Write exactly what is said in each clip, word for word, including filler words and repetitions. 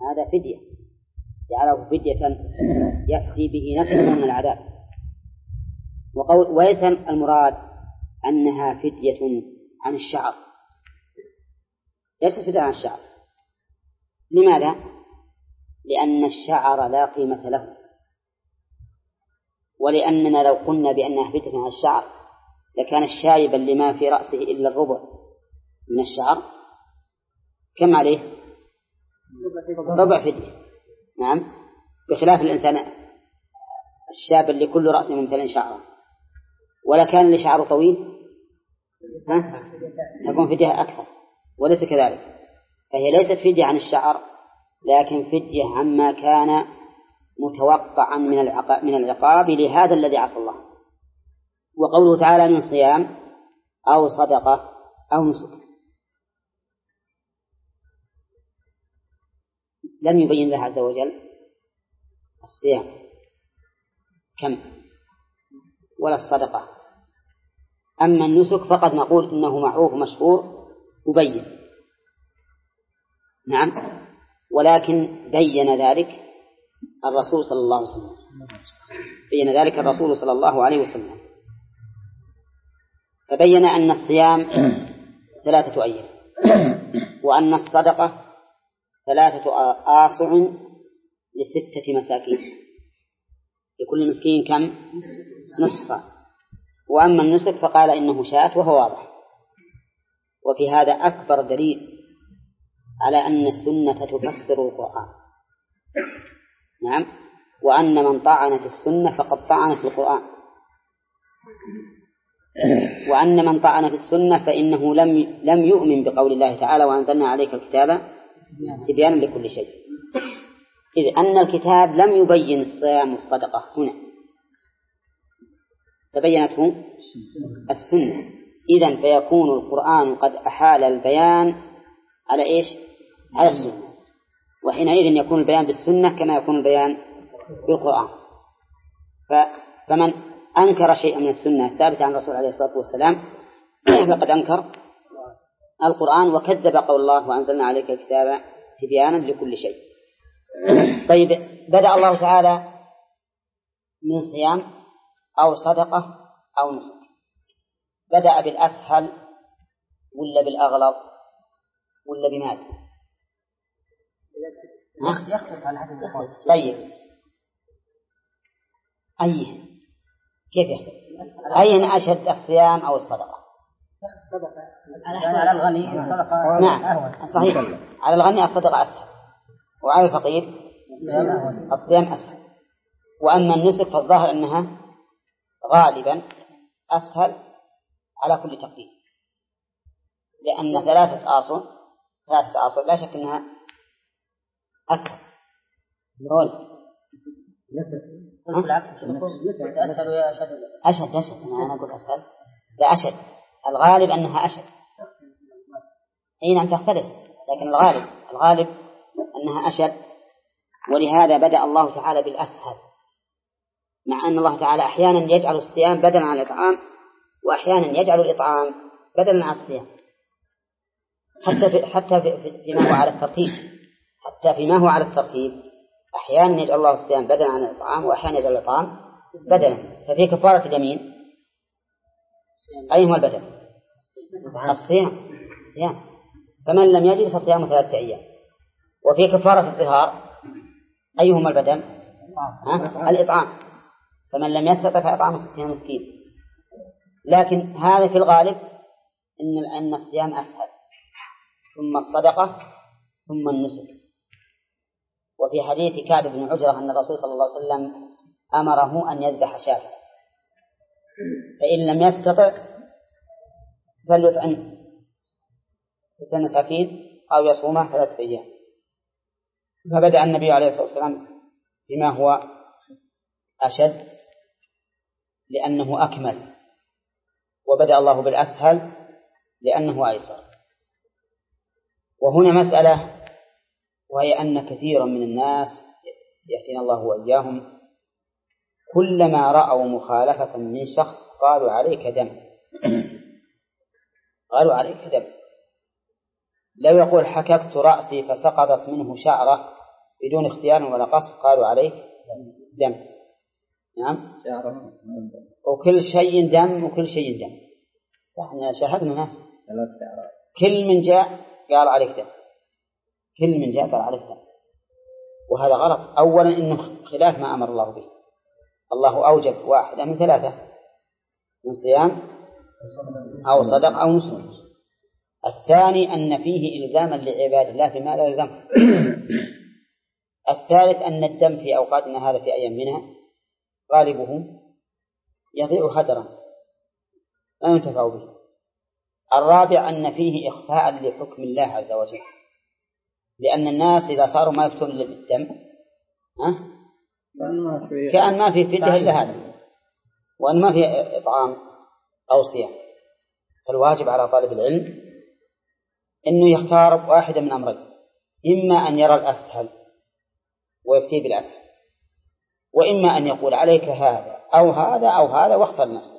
هذا فدية، جعله فدية يفتي به نفسه من العذاب. وقول وليس المراد أنها فدية عن الشعر، ليست فدية عن الشعر. لماذا؟ لأن الشعر لا قيمة له، ولأننا لو قلنا بأنها فدية عن الشعر لكان الشايب اللي ما في رأسه إلا الربع من الشعر كم عليه؟ ربع فدية. نعم، بخلاف الإنسان الشاب اللي كل رأسه ممتلئ شعره، ولا كان اللي شعره طويل ها؟ تكون فدية أكثر، وليس كذلك. فهي ليست فدية عن الشعر، لكن فدية عما كان متوقعا من العقاب, من العقاب لهذا الذي عصى الله. وقوله تعالى من صيام أو صدقة أو نسك، لم يبين له عز وجل الصيام كم ولا الصدقة. أما النسك فقد نقول إنه معروف مشهور مبين. نعم، ولكن بين ذلك الرسول صلى الله عليه وسلم بين ذلك الرسول صلى الله عليه وسلم فبين أن الصيام ثلاثة أيام، وأن الصدقة ثلاثة آصع لستة مساكين، لكل مسكين كم؟ نصفا. وأما النسك فقال إنه شاة، وهو واضح. وفي هذا أكبر دليل على أن السنة تفسر القرآن. نعم، وأن من طعن في السنة فقد طعن في القرآن، وأن من طعن في السنة فإنه لم لم يؤمن بقول الله تعالى وأنزلنا عليك الكتاب تبيانا لكل شيء، إذ أن الكتاب لم يبين الصيام والصدقة هنا، تبينته السنة. إذن فيكون القرآن قد أحال البيان على إيش؟ على السنة، وحينئذ يكون البيان بالسنة كما يكون البيان بالقرآن. فمن أنكر شيئا من السنة الثابتة عن الرسول عليه الصلاة والسلام فقد أنكر القرآن وكذب قول الله وأنزلنا عليك الكتاب تبيانا لكل شيء. طيب، بدأ الله تعالى من صيام أو صدقة أو نسك، بدأ بالأسهل ولا بالأغلظ ولا بماذا؟ يختلف عن حسب الأخوان. طيب، أيه كيف يختلف؟ أين أشد الصيام أو الصدقة؟ على الغني الصدقة نعم صحيح، على الغني الصدقة أسهل، وعلى الفقير الصيام أسهل. وأما النسك فالظاهر أنها غالبا أسهل على كل تقدير، لأن ثلاثة آصع ثلاثة آصع لا شك أنها أسهل. قول بالعكس أسهل ويا أشد. أشد أشد أنا أقول أسهل، لا أشد، الغالب أنها أشد. أي نعم تختلف، لكن الغالب الغالب أنها أشد. ولهذا بدأ الله تعالى بالأسهل، مع أن الله تعالى أحيانا يجعل الصيام بدلا عن الإطعام، وأحيانا يجعل الإطعام بدلا عن الصيام، حتى في حتى في فيما هو على الترتيب حتى فيما هو على الترتيب أحيانا يجعل الله الصيام بدلا عن الإطعام، وأحيانا يجعل الإطعام بدلا. ففي كفارة اليمين أيهما البدل؟ الصيام الصيام فمن لم يجد فصيام ثلاثة أيام. وفي كفارة الظهار أيهما البدل؟ الإطعام، فمن لم يستطع فإطعام ستين مسكين. لكن هذا في الغالب إن أن الصيام أسهل، ثم الصدقة ثم النسك. وفي حديث كعب بن عجرة أن الرسول صلى الله عليه وسلم أمره أن يذبح شاة، فإن لم يستطع فليطعم ستة مساكين أو يصوم ثلاثة أيام. فبدأ النبي عليه الصلاة والسلام بما هو أشد لأنه أكمل، وبدأ الله بالأسهل لأنه أيسر. وهنا مسألة، وهي أن كثيرا من الناس يهدينا الله وإياهم كلما رأوا مخالفة من شخص قالوا عليك دم قالوا عليك دم. لو يقول حككت رأسي فسقطت منه شعرة بدون اختيار ولا قصد قالوا عليه دم. نعم. وكل شيء دم وكل شيء دم. احنا شاهدنا ناس كل من جاء قال عليك دم، كل من جاء قال عليك دم، وهذا غلط. أولا إنه خلاف ما أمر الله به. الله أوجب واحدة من ثلاثة، من صيام أو صدق أو نسك. الثاني أن فيه إلزاما لعباد الله فيما لا يلزم. الثالث أن الدم في أوقاتنا هذا في أيام منها غالبه يضيع هدرا لا ينتفع به. الرابع أن فيه إخفاء لحكم الله عز وجل، لأن الناس إذا صاروا ما يفتون إلا بالدم ها؟ كأن ما في فدية إلا هذا، وأن ما في إطعام أو صيام. فالواجب على طالب العلم أنه يختار واحدا من أمرين، إما أن يرى الأسهل ويفتي بالأسهل، وإما أن يقول عليك هذا أو هذا أو هذا واختر نفسه.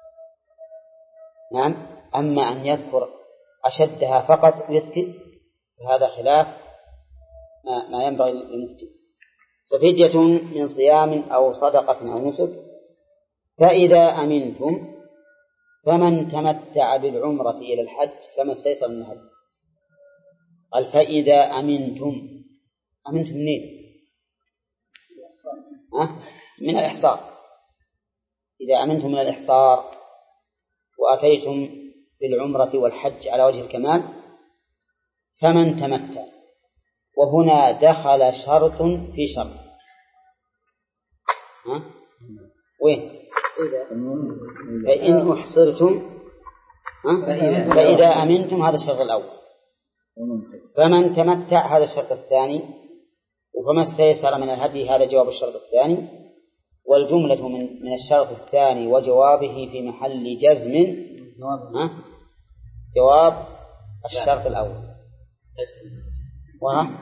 نعم. أما أن يذكر أشدها فقط ويسكت فهذا خلاف ما, ما ينبغي للمفتي. ففدية من صيام أو صدقة أو نسك. فإذا أمنتم فمن تمتع بالعمرة إلى الحج فما استيسر من الهدي. قال فإذا أمنتم. أمنتم منين؟ أه؟ من الإحصار. إذا أمنتم من الإحصار وأتيتم بالعمرة والحج على وجه الكمال فمن تمتع. وهنا دخل شرط في شرط. ها؟ وين؟ فإن أحصرتم فإذا أمنتم، هذا الشرط الأول. فمن تمتع هذا الشرط الثاني. وفما استيسر من الهدي هذا جواب الشرط الثاني. والجملة من من الشرط الثاني وجوابه في محل جزم جواب الشرط الأول. وها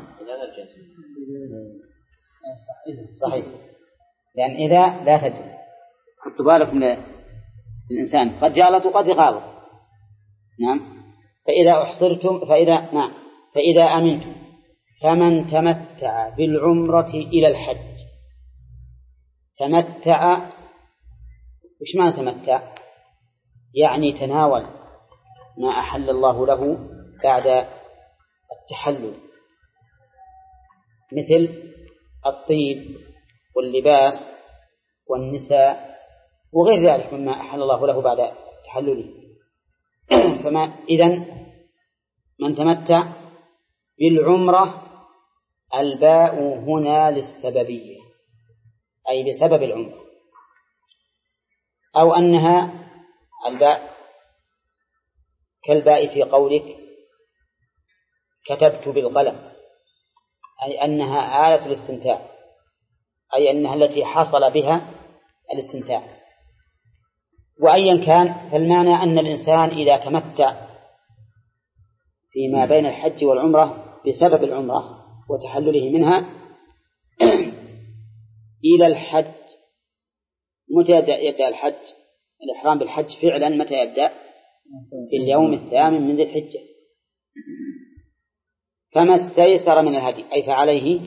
صحيح، لأن إذا لا تجزم. حطوا بالكم من الإنسان قد جالت وقد غالط. نعم. فإذا أحصرتم فإذا نعم فإذا أمنتم فمن تمتع بالعمرة إلى الحج. تمتع وش معنى تمتع؟ يعني تناول ما أحل الله له بعد التحلل، مثل الطيب واللباس والنساء وغير ذلك مما أحل الله له بعد تحلله. فما إذن من تمتع بالعمرة، الباء هنا للسببية أي بسبب العمرة، أو أنها الباء كالباء في قولك كتبت بالقلم، أي أنها آلة الاستمتاع، أي أنها التي حصل بها الاستمتاع. وأيا كان فالمعنى أن الإنسان إذا تمتع فيما بين الحج والعمرة بسبب العمرة وتحلله منها إلى الحج. متى يبدأ, يبدأ الحج؟ الإحرام بالحج فعلا متى يبدأ؟ في اليوم الثامن من ذي الحجة. فما استيسر من الهدي أي فعليه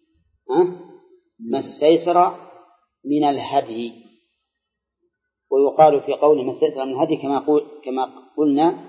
ما استيسر من الهدي. ويقال في قول ما استيسر من الهدي كما قول كما قلنا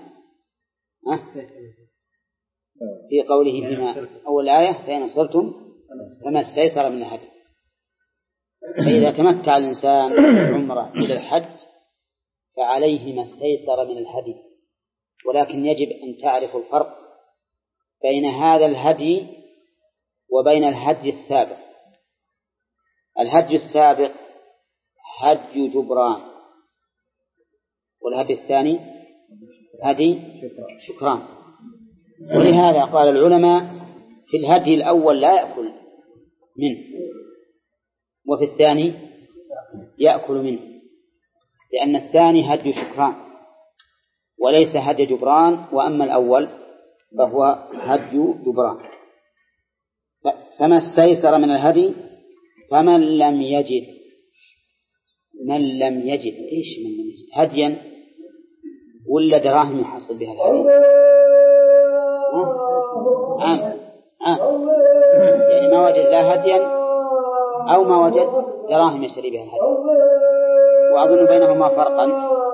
في قوله فيما أول آية فإن أصرتم فما استيسر من الهدي. فإذا تمتع الإنسان بالعمرة إلى الحج فعليه ما استيسر من الهدي. ولكن يجب أن تعرف الفرق بين هذا الهدي وبين الهدي السابق. الهدي السابق هدي جبران، والهدي الثاني هدي شكران. ولهذا قال العلماء في الهدي الأول لا يأكل منه، وفي الثاني يأكل منه، لأن الثاني هدي شكران وليس هدي جبران، وأما الأول فهو هدي جبران. فما استيسر من الهدي فمن لم يجد من لم يجد إيش من لم يجد هديا ولا دراهم يحصل بها الهدي؟ آه. آه. يعني ما وجد لا هديا أو ما وجد دراهم يشتري بها الهدي، وأظن بينهما فرقا.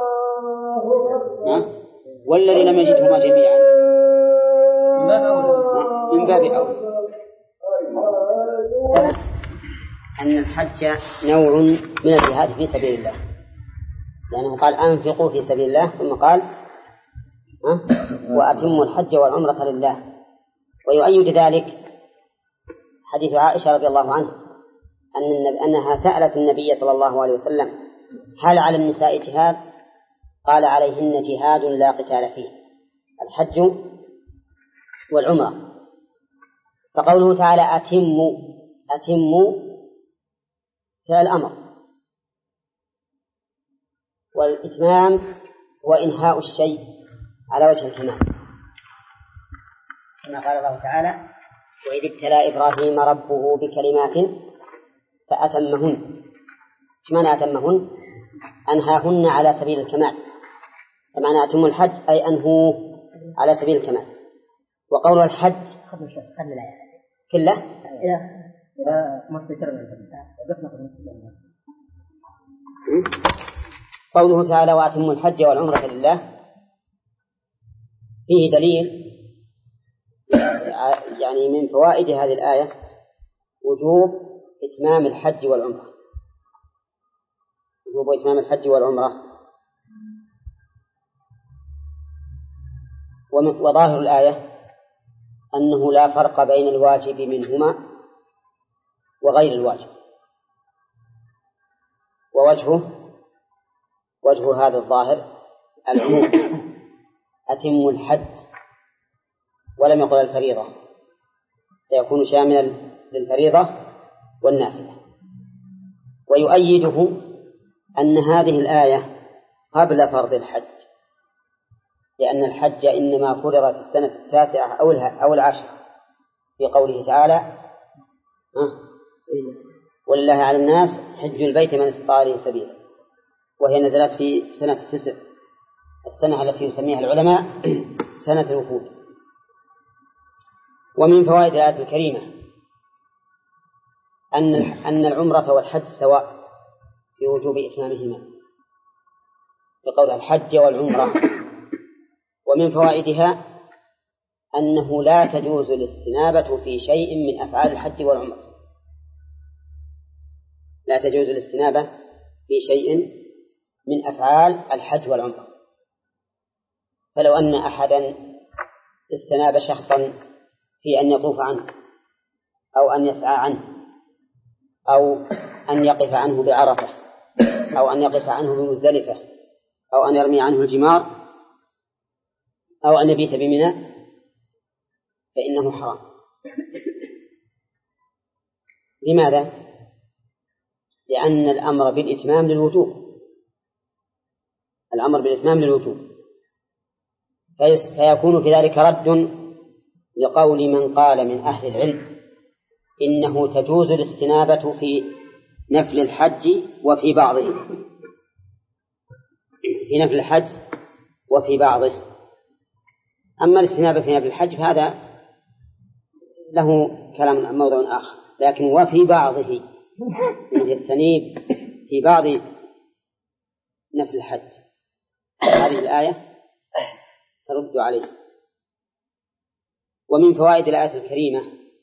والذي لم يجدهما جميعا من باب أولى. أن الحج نوع من الجهاد في سبيل الله، لأنه قال أنفقوا في سبيل الله، ثم قال وأتموا الحج والعمرة لله. ويؤيد ذلك حديث عائشة رضي الله عنها أن أنها سألت النبي صلى الله عليه وسلم هل على النساء جهاد؟ قال عليهن جهاد لا قتال فيه، الحج والعمرة. فقوله تعالى أتموا أتموا فعل أمر، والإتمام هو إنهاء الشيء على وجه الكمال، كما قال الله تعالى وإذ ابتلى إبراهيم ربه بكلمات فأتمهن. معنى أتمهن؟ أنهاهن على سبيل الكمال، فمعنى أتموا الحج أي أنهوه على سبيل الكمال. وقول الحج كله قوله تعالى وأتموا الحج والعمرة لله فيه دليل، يعني من فوائد هذه الآية وجوب إتمام الحج والعمرة، وجوب إتمام الحج والعمرة. وظاهر الآية أنه لا فرق بين الواجب منهما وغير الواجب، ووجهه وجه هذا الظاهر العموم، أتم الحج، ولم يقل الفريضة، فيكون شاملا للفريضة والنافلة. ويؤيده أن هذه الآية قبل فرض الحج، لأن الحج إنما فرض في السنة التاسعة أو العاشرة، في قوله تعالى ولله على الناس حج البيت من استطاع إليه سبيلا، وهي نزلت في سنة التسع، السنة التي يسميها العلماء سنة الوفود. ومن فوائد الآية الكريمة أن أن العمرة والحج سواء في وجوب إتمامهما، بقول الحج والعمرة. ومن فوائدها أنه لا تجوز الاستنابة في شيء من أفعال الحج والعمرة، لا تجوز الاستنابة في شيء من أفعال الحج والعمرة. فلو أن أحدا استناب شخصا في أن يطوف عنه أو أن يسعى عنه أو أن يقف عنه بعرفة أو أن يقف عنه بمزدلفة أو أن يرمي عنه الجمار أو أن يبيت بمنى، فإنه حرام. لماذا؟ لأن الأمر بالإتمام للوجوب، الأمر بالإتمام للوجوب، فيكون في ذلك رد لقول من قال من أهل العلم إنه تجوز الاستنابة في نفل الحج وفي بعضه، في نفل الحج وفي بعضه. أما الاستنابة في نفل الحج فهذا له كلام موضوع آخر، لكن وفي بعضه يستنيب في بعض نفل الحج، هذه الآية ترد عليه. ومن فوائد الآية الكريمة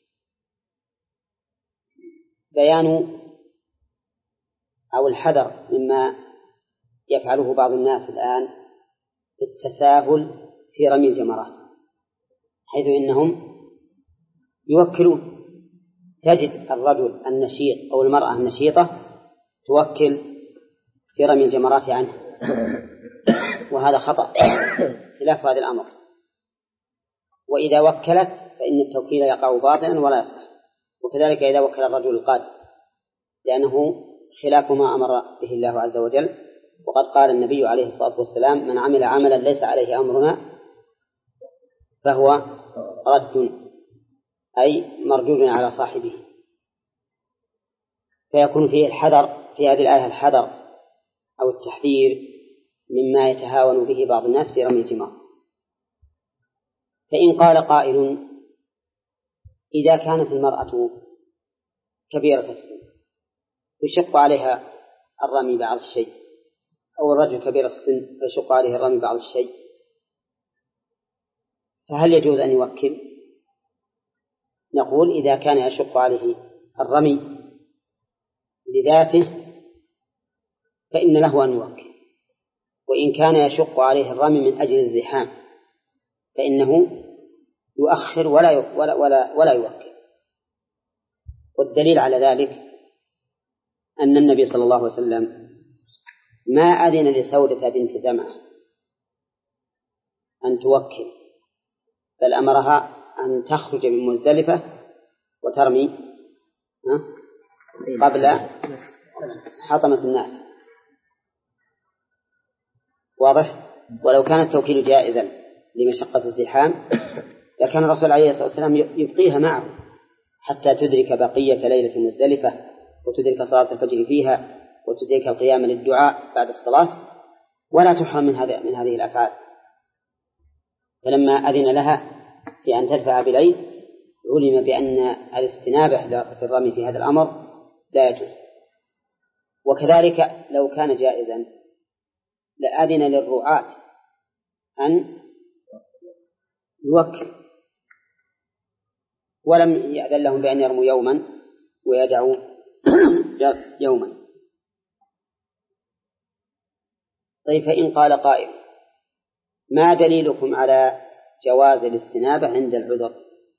بيان أو الحذر مما يفعله بعض الناس الآن التساهل في رمي الجمرات، حيث إنهم يوكلون، تجد الرجل النشيط أو المرأة النشيطة توكل في رمي الجمرات عنه، وهذا خطأ خلاف هذا الأمر. وإذا وكلت فإن التوكيل يقع باطلا ولا يصح، وكذلك إذا وكل الرجل القادر، لأنه خلاف ما أمر به الله عز وجل. وقد قال النبي عليه الصلاة والسلام من عمل عملا ليس عليه أمرنا فهو رد، أي مردود على صاحبه. فيكون فيه الحذر في هذه الآية، الحذر أو التحذير مما يتهاون به بعض الناس في رمي الجمار. فإن قال قائل إذا كانت المرأة كبيرة السن يشق عليها الرمي بعض الشيء، أو الرجل كبير السن يشق عليه الرمي بعض الشيء، فهل يجوز أن يوكل؟ نقول إذا كان يشق عليه الرمي لذاته فإن له أن يوكل، وإن كان يشق عليه الرمي من أجل الزحام فإنه يؤخر ولا ولا ولا, ولا يوكل. والدليل على ذلك أن النبي صلى الله عليه وسلم ما أذن لسودة بنت زمعة أن توكل، بل أمرها أن تخرج من مزدلفة وترمي قبل حطمة الناس. واضح؟ ولو كان التوكيل جائزا لمشقة الزحام لكان الرسول عليه الصلاة والسلام يبقيها معه حتى تدرك بقية ليلة مزدلفة وتدرك صلاة الفجر فيها وتدرك القيام للدعاء بعد الصلاة، ولا تحرم من هذه من هذه الأفعال. فلما أذن لها في أن تدفع بليل علم بأن الاستنابة في الرمي في هذا الأمر لا يجوز. وكذلك لو كان جائزا لأذن للرعاة أن يوكل، ولم يأذن لهم بأن يرموا يوما ويدعوا يوما. طيب، فإن قال قائل ما دليلكم على جواز الاستنابة عند العذر؟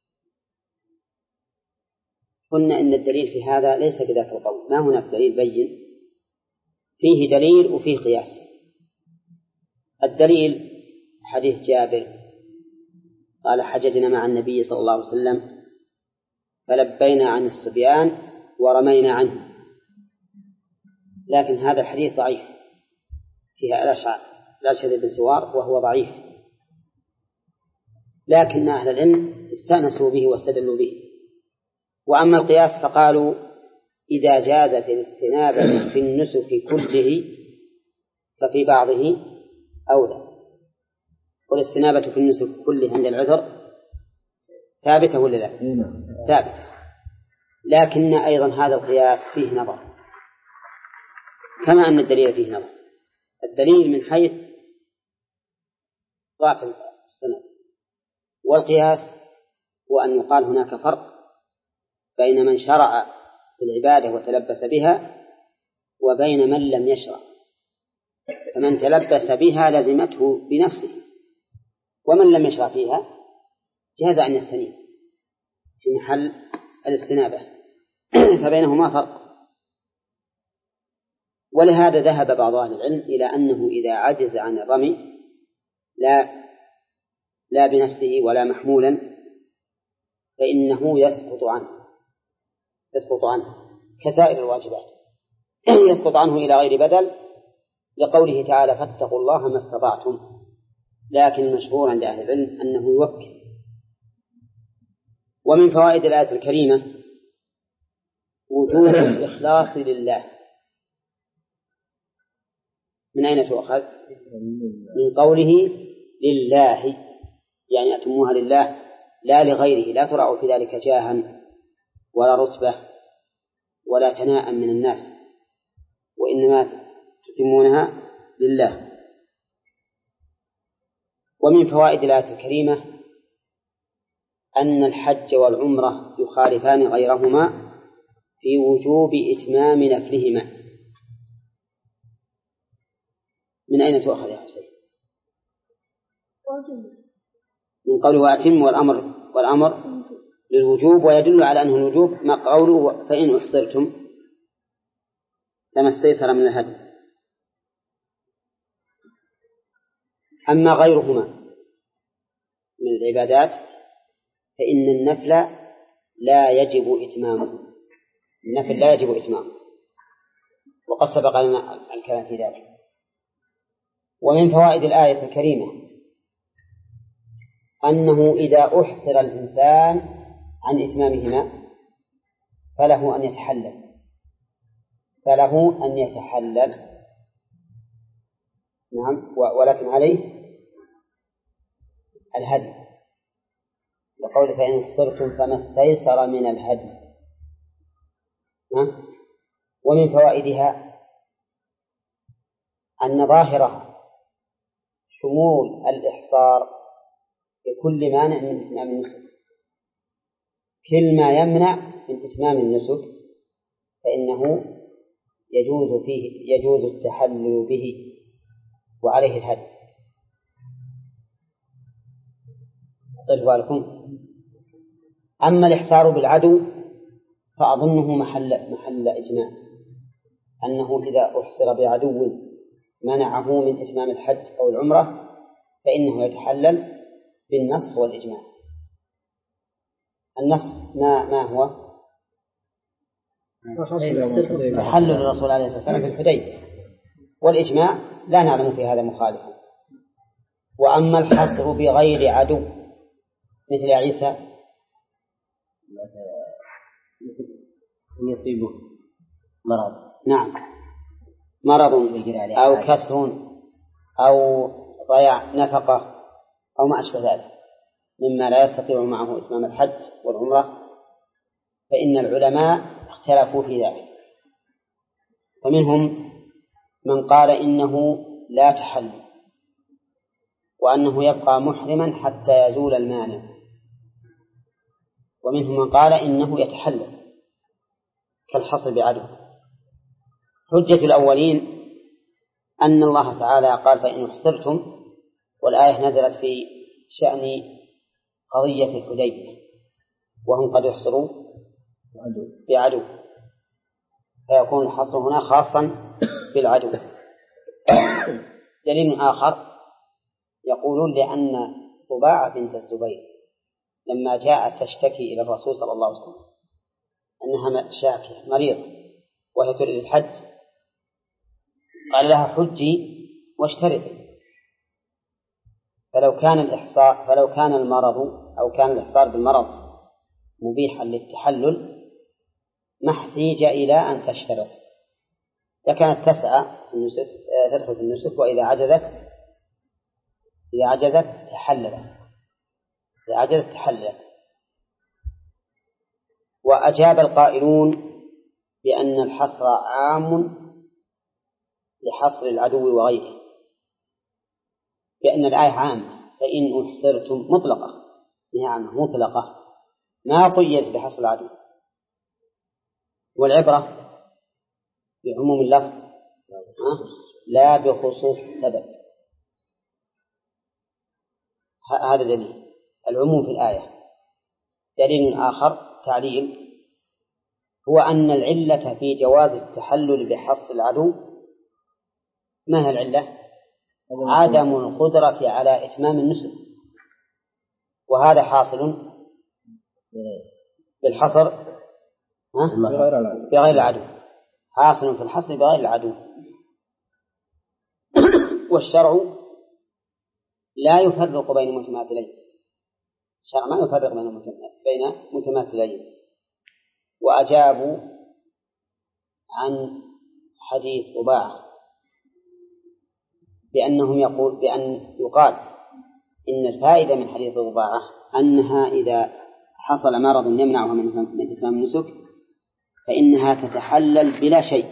قلنا إن الدليل في هذا ليس بذاك القول، ما هناك دليل بين، فيه دليل وفيه قياس. الدليل حديث جابر قال حججنا مع النبي صلى الله عليه وسلم فلبينا عن الصبيان ورمينا عنه، لكن هذا الحديث ضعيف فيها الأشعار لا شذ بن سوار وهو ضعيف، لكن أهل العلم استأنسوا به واستدلوا به. وأما القياس فقالوا إذا جازت الاستنابة في النسك كله ففي بعضه أولى. والاستنابة في النسك كله عند العذر ثابتة ولا لا؟ ثابتة، لكن أيضا هذا القياس فيه نظر كما أن الدليل فيه نظر. الدليل من حيث ضعف السند، والقياس هو أن يقال هناك فرق بين من شرع في العبادة وتلبس بها وبين من لم يشرع. فمن تلبس بها لزمته بنفسه، ومن لم يشرع فيها جاز أن يستنيب في محل الاستنابة، فبينهما فرق. ولهذا ذهب بعض أهل العلم إلى أنه إذا عجز عن الرمي لا لا بنفسه ولا محمولا فإنه يسقط عنه يسقط عنه كسائر الواجبات، يسقط عنه إلى غير بدل، لقوله تعالى فاتقوا الله ما استطعتم. لكن المشهور عند أهل العلم أنه يوكل. ومن فوائد الآية الكريمة وجوب الإخلاص لله. من أين تؤخذ؟ من قوله لله، يعني أتموها لله لا لغيره، لا ترعوا في ذلك جاها ولا رتبة ولا ثناء من الناس، وإنما تتمونها لله. ومن فوائد الآية الكريمة أن الحج والعمرة يخالفان غيرهما في وجوب إتمام نفلهما. من أين تؤخذ يا حسين؟ من قوله وأتم، والأمر والأمر للوجوب، ويدل على أنه الوجوب ما قوله فإن أحصرتم فما استيسر من الهدي. أما غيرهما من العبادات فإن النفل لا يجب إتمامه، النفل لا يجب إتمامه، وقد سبق لنا الكلام في ذلك. ومن فوائد الآية الكريمة أنه إذا أحصر الإنسان عن إتمامهما فله أن يتحلل فله أن يتحلل نعم، ولكن عليه الهدي، لقول فإن أحصرتم فما استيسر من الهدي. ومن فوائدها أن ظاهرها شمول الإحصار لكل مانع من إتمام النسك، كل ما يمنع من إتمام النسك فإنه يجوز فيه يجوز التحلل به وعليه الهدي. طيب بالكم. أما الإحصار بالعدو فأظنه محل محل إجماع، أنه إذا أحصر بعدو منعه من إتمام الحج أو العمرة فإنه يتحلل بالنص والإجماع. النص ما ما هو؟ تحلل الرسول عليه الصلاة والسلام في الحديبية، والإجماع لا نعلم في هذا مخالفا. وأما الحصر بغير عدو مثل عيسى يصيبه مرض، نعم، مرض أو كسر أو ضياع نفقة أو ما أشبه ذلك مما لا يستطيع معه إتمام الحج والعمرة، فإن العلماء اختلفوا في ذلك، فمنهم من قال إنه لا تحلل وأنه يبقى محرما حتى يزول المانع، ومنهم من قال إنه يتحلل كالحصر بعدو. حجة الأولين أن الله تعالى قال فإن احصرتم، والآية نزلت في شأن قضية الحديبية وهم قد يحصروا بعدو، فيكون الحصر هنا خاصا بالعدو. دليل آخر يقولون لأن طباعة بنت الزبير لما جاءت تشتكي إلى الرسول صلى الله عليه وسلم أنها شاكية مريضة وهي تريد الحج، قال لها حجي واشترطي. فلو كان الإحصار فلو كان المرض أو كان الإحصار بالمرض مبيحا للتحلل ما احتاج إلى أن تشترط، لكانت تسعى في النسك تدخل في النسك، وإذا عجزت إذا عجزت تحللت إذا عجزت تحللت. وأجاب القائلون بأن الحصر عام لحصر العدو وغيره، بأن الآية عامة، فإن أحصرتم مطلقة، هي عامة مطلقة ما قيدت بحصر العدو، والعبرة بعموم اللفظ لا بخصوص السبب. هذا دليل العموم في الآية. دليل آخر تعليل هو أن العلة في جواز التحلل بحصر العدو ما هي العلة؟ عدم القدرة على إتمام النسك، وهذا حاصل بالحصر بغير العدو، حاصل في الحصر بغير العدو. والشرع لا يفرق بين متماثلين، الشرع ما يفرق بين متماثلين. وأجابوا عن حديث طباعة بأنهم يقول بأن يقال إن الفائدة من حديث طباعة أنها إذا حصل مرض يمنعها من إتمام النسك فإنها تتحلل بلا شيء،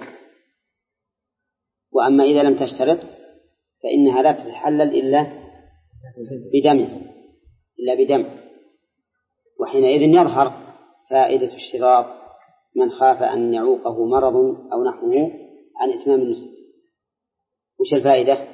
وأما إذا لم تشترط فإنها لا تتحلل إلا بدم إلا بدم وحينئذ يظهر فائدة اشتراط من خاف أن يعوقه مرض أو نحوه عن إتمام النسك. وش الفائدة؟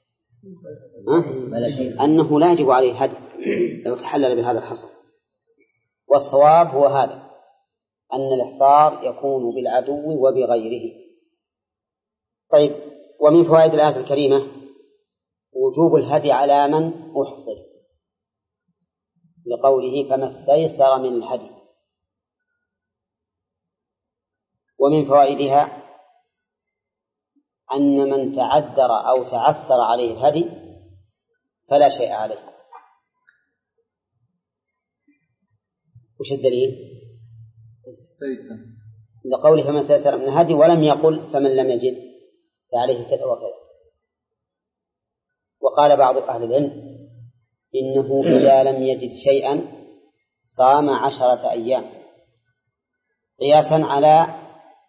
أنه لا يجب عليه هدي لو تحلل بهذا الحصر. والصواب هو هذا، أن الإحصار يكون بالعدو وبغيره. طيب، ومن فوائد الآية الكريمة وجوب الهدي على من أحصر لقوله فما استيسر من الهدي. ومن فوائدها أن من تعذر أو تعسر عليه الهدي فلا شيء عليه. وش الدليل؟ لقوله فما استيسر من الهدي، ولم يقل فمن لم يجد فعليه كذا وكذا. وقال بعض أهل العلم إنه إذا لم يجد شيئا صام عشرة أيام قياسا على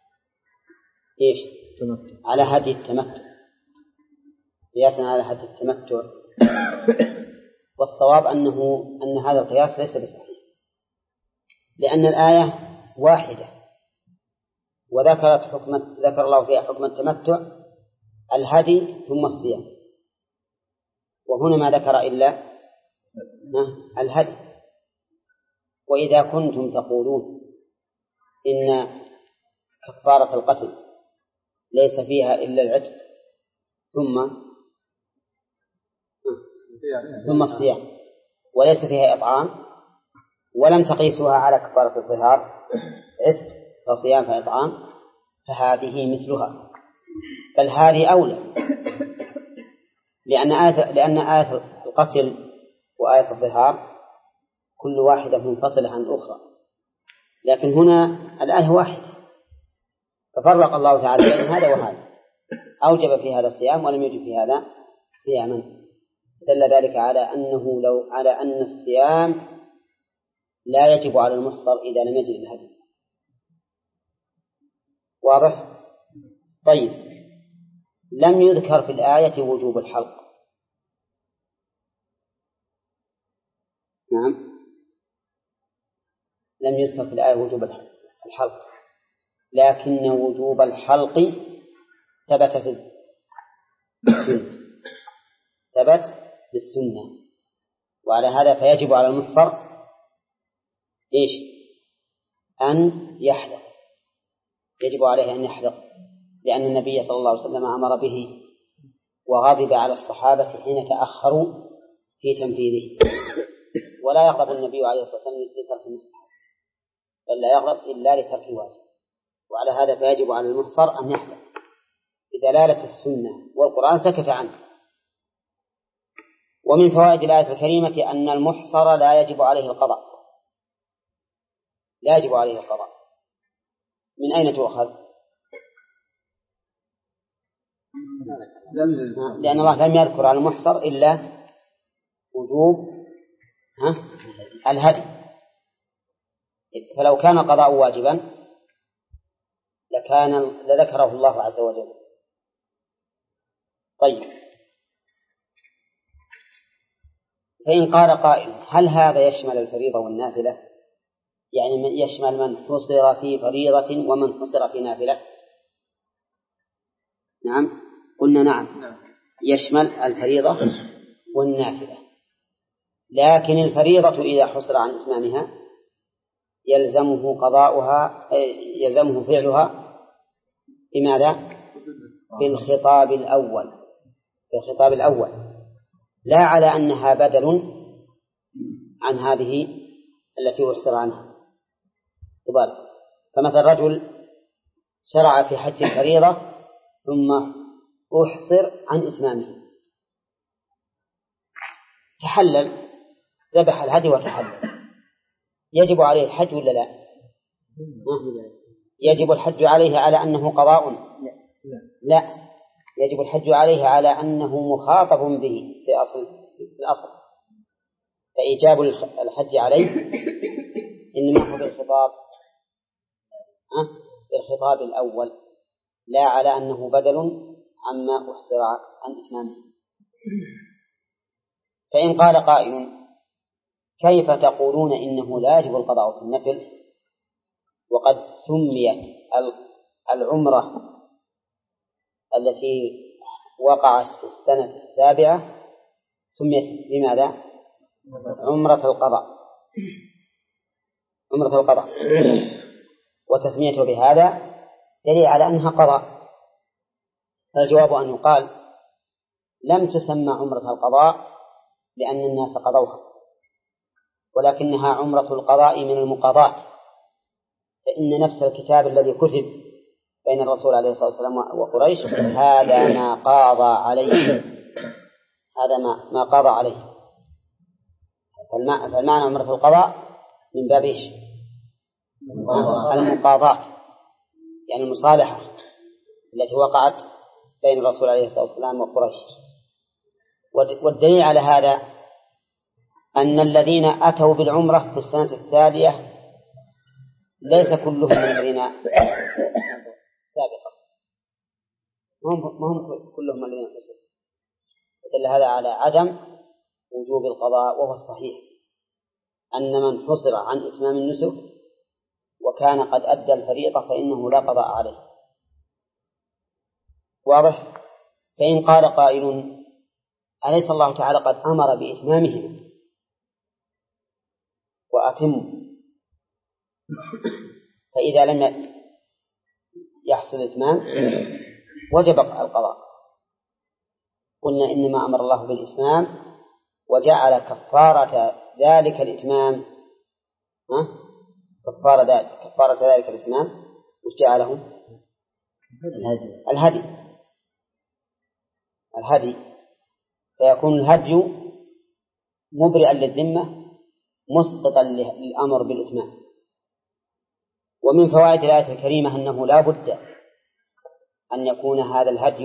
إيش؟ على هدي التمتع، قياسا على هدي التمتع. والصواب أنه أن هذا القياس ليس بصحيح، لأن الآية واحدة وذكرت حكم، ذكر الله فيها حكم التمتع الهدي ثم الصيام، وهنا ما ذكر إلا الهدي. وإذا كنتم تقولون إن كفارة القتل ليس فيها إلا العتق ثم ثم الصيام وليس فيها إطعام، ولم تقيسوها على كفارة الظهار عتق فصيام فإطعام، فهذه مثلها، بل هذه أولى، لأن آية لأن آية القتل وآية الظهار كل واحدة منفصلة عن الأخرى، لكن هنا الآية واحدة، ففرق الله تعالى بين هذا وهذا، أوجب في هذا الصيام ولم يوجب في هذا صياما، دل ذلك على أنه لو على أن الصيام لا يجب على المحصر إذا لم يجد الهدي. واضح؟ طيب، لم يذكر في الآية وجوب الحلق. نعم، لم يذكر في الآية وجوب الحلق، لكن وجوب الحلق ثبت في السنة، ثبت بالسنة، وعلى هذا فيجب على المحصر إيش؟ أن يحلق، يجب عليه أن يحلق، لأن النبي صلى الله عليه وسلم أمر به وغضب على الصحابة حين تأخروا في تنفيذه، ولا يغضب النبي عليه الصلاة والسلام لترك المستحب، بل لا يغضب إلا لترك الواجب، وعلى هذا فيجب على المحصر أن يحلق بدلالة السنة، والقرآن سكت عنه. ومن فوائد الآية الكريمة أن المحصر لا يجب عليه القضاء، لا يجب عليه القضاء. من أين تؤخذ؟ لأن الله لم يذكر على المحصر إلا وجوب ها الهدي، فلو كان القضاء واجبا لكان لذكره الله عز وجل. طيب، فإن قال قائل هل هذا يشمل الفريضة والنافلة؟ يعني يشمل من حصر في فريضة ومن حصر في نافلة؟ نعم، قلنا نعم، يشمل الفريضة والنافلة، لكن الفريضة إذا حصر عن إتمامها يلزمه قضاؤها، يلزمه فعلها بماذا؟ بالخطاب الأول، بالخطاب الأول، لا على أنها بدل عن هذه التي حصر عنها. فمثل رجل شرع في حج الفريضة ثم أحصر عن إتمامه، تحلل، ذبح الهدي وتحلل، يجب عليه الحج ولا لا؟ يجب الحج عليه على أنه قضاء؟ لا، يجب الحج عليه على أنه مخاطب به في أصل في الأصل، فإيجاب الحج عليه إنما هو بالخطاب بالخطاب الأول، لا على أنه بدل عما أحصر عن إتمامه. فإن قال قائل كيف تقولون إنه لا يجب القضاء في النفل وقد سميت العمرة التي وقعت في السنة السابعة سميت بماذا؟ عمرة القضاء، عمرة القضاء، وتسميته بهذا دليل على أنها قضاء. فالجواب أن يقال لم تسمى عمرة القضاء لأن الناس قضوها، ولكنها عمرة القضاء من المقاضاة، فإن نفس الكتاب الذي كتب بين الرسول عليه الصلاة والسلام وقريش هذا ما قاضى عليه، هذا ما ما قاضى عليه. فالمعنى عمرة القضاء من باب ايش؟ المقاضاة، يعني المصالحة التي وقعت بين الرسول عليه الصلاة والسلام وقريش. والدليل على هذا أن الذين أتوا بالعمرة في السنة الثانية ليس كلهم من الذين سابقا، ما هم كلهم الذين فسقوا، دل هذا على عدم وجوب القضاء، وهو الصحيح أن من حصر عن إتمام النسك وكان قد أدى الفريضة فإنه لا قضاء عليه. واضح؟ فإن قال قائل: أليس الله تعالى قد أمر بإتمامهم وأتم، فإذا لم يحصل الإتمام وجب القضاء؟ قلنا إنما أمر الله بالإتمام وجعل كفارة ذلك الإتمام ها؟ كفارة ذلك كفارة ذلك الإتمام وش جعله؟ الهدي الهدي الهدي فيكون الهدي مبرئا للذمة مسقطا للأمر بالإتمام. ومن فوائد الآية الكريمة أنه لا بد أن يكون هذا الهدي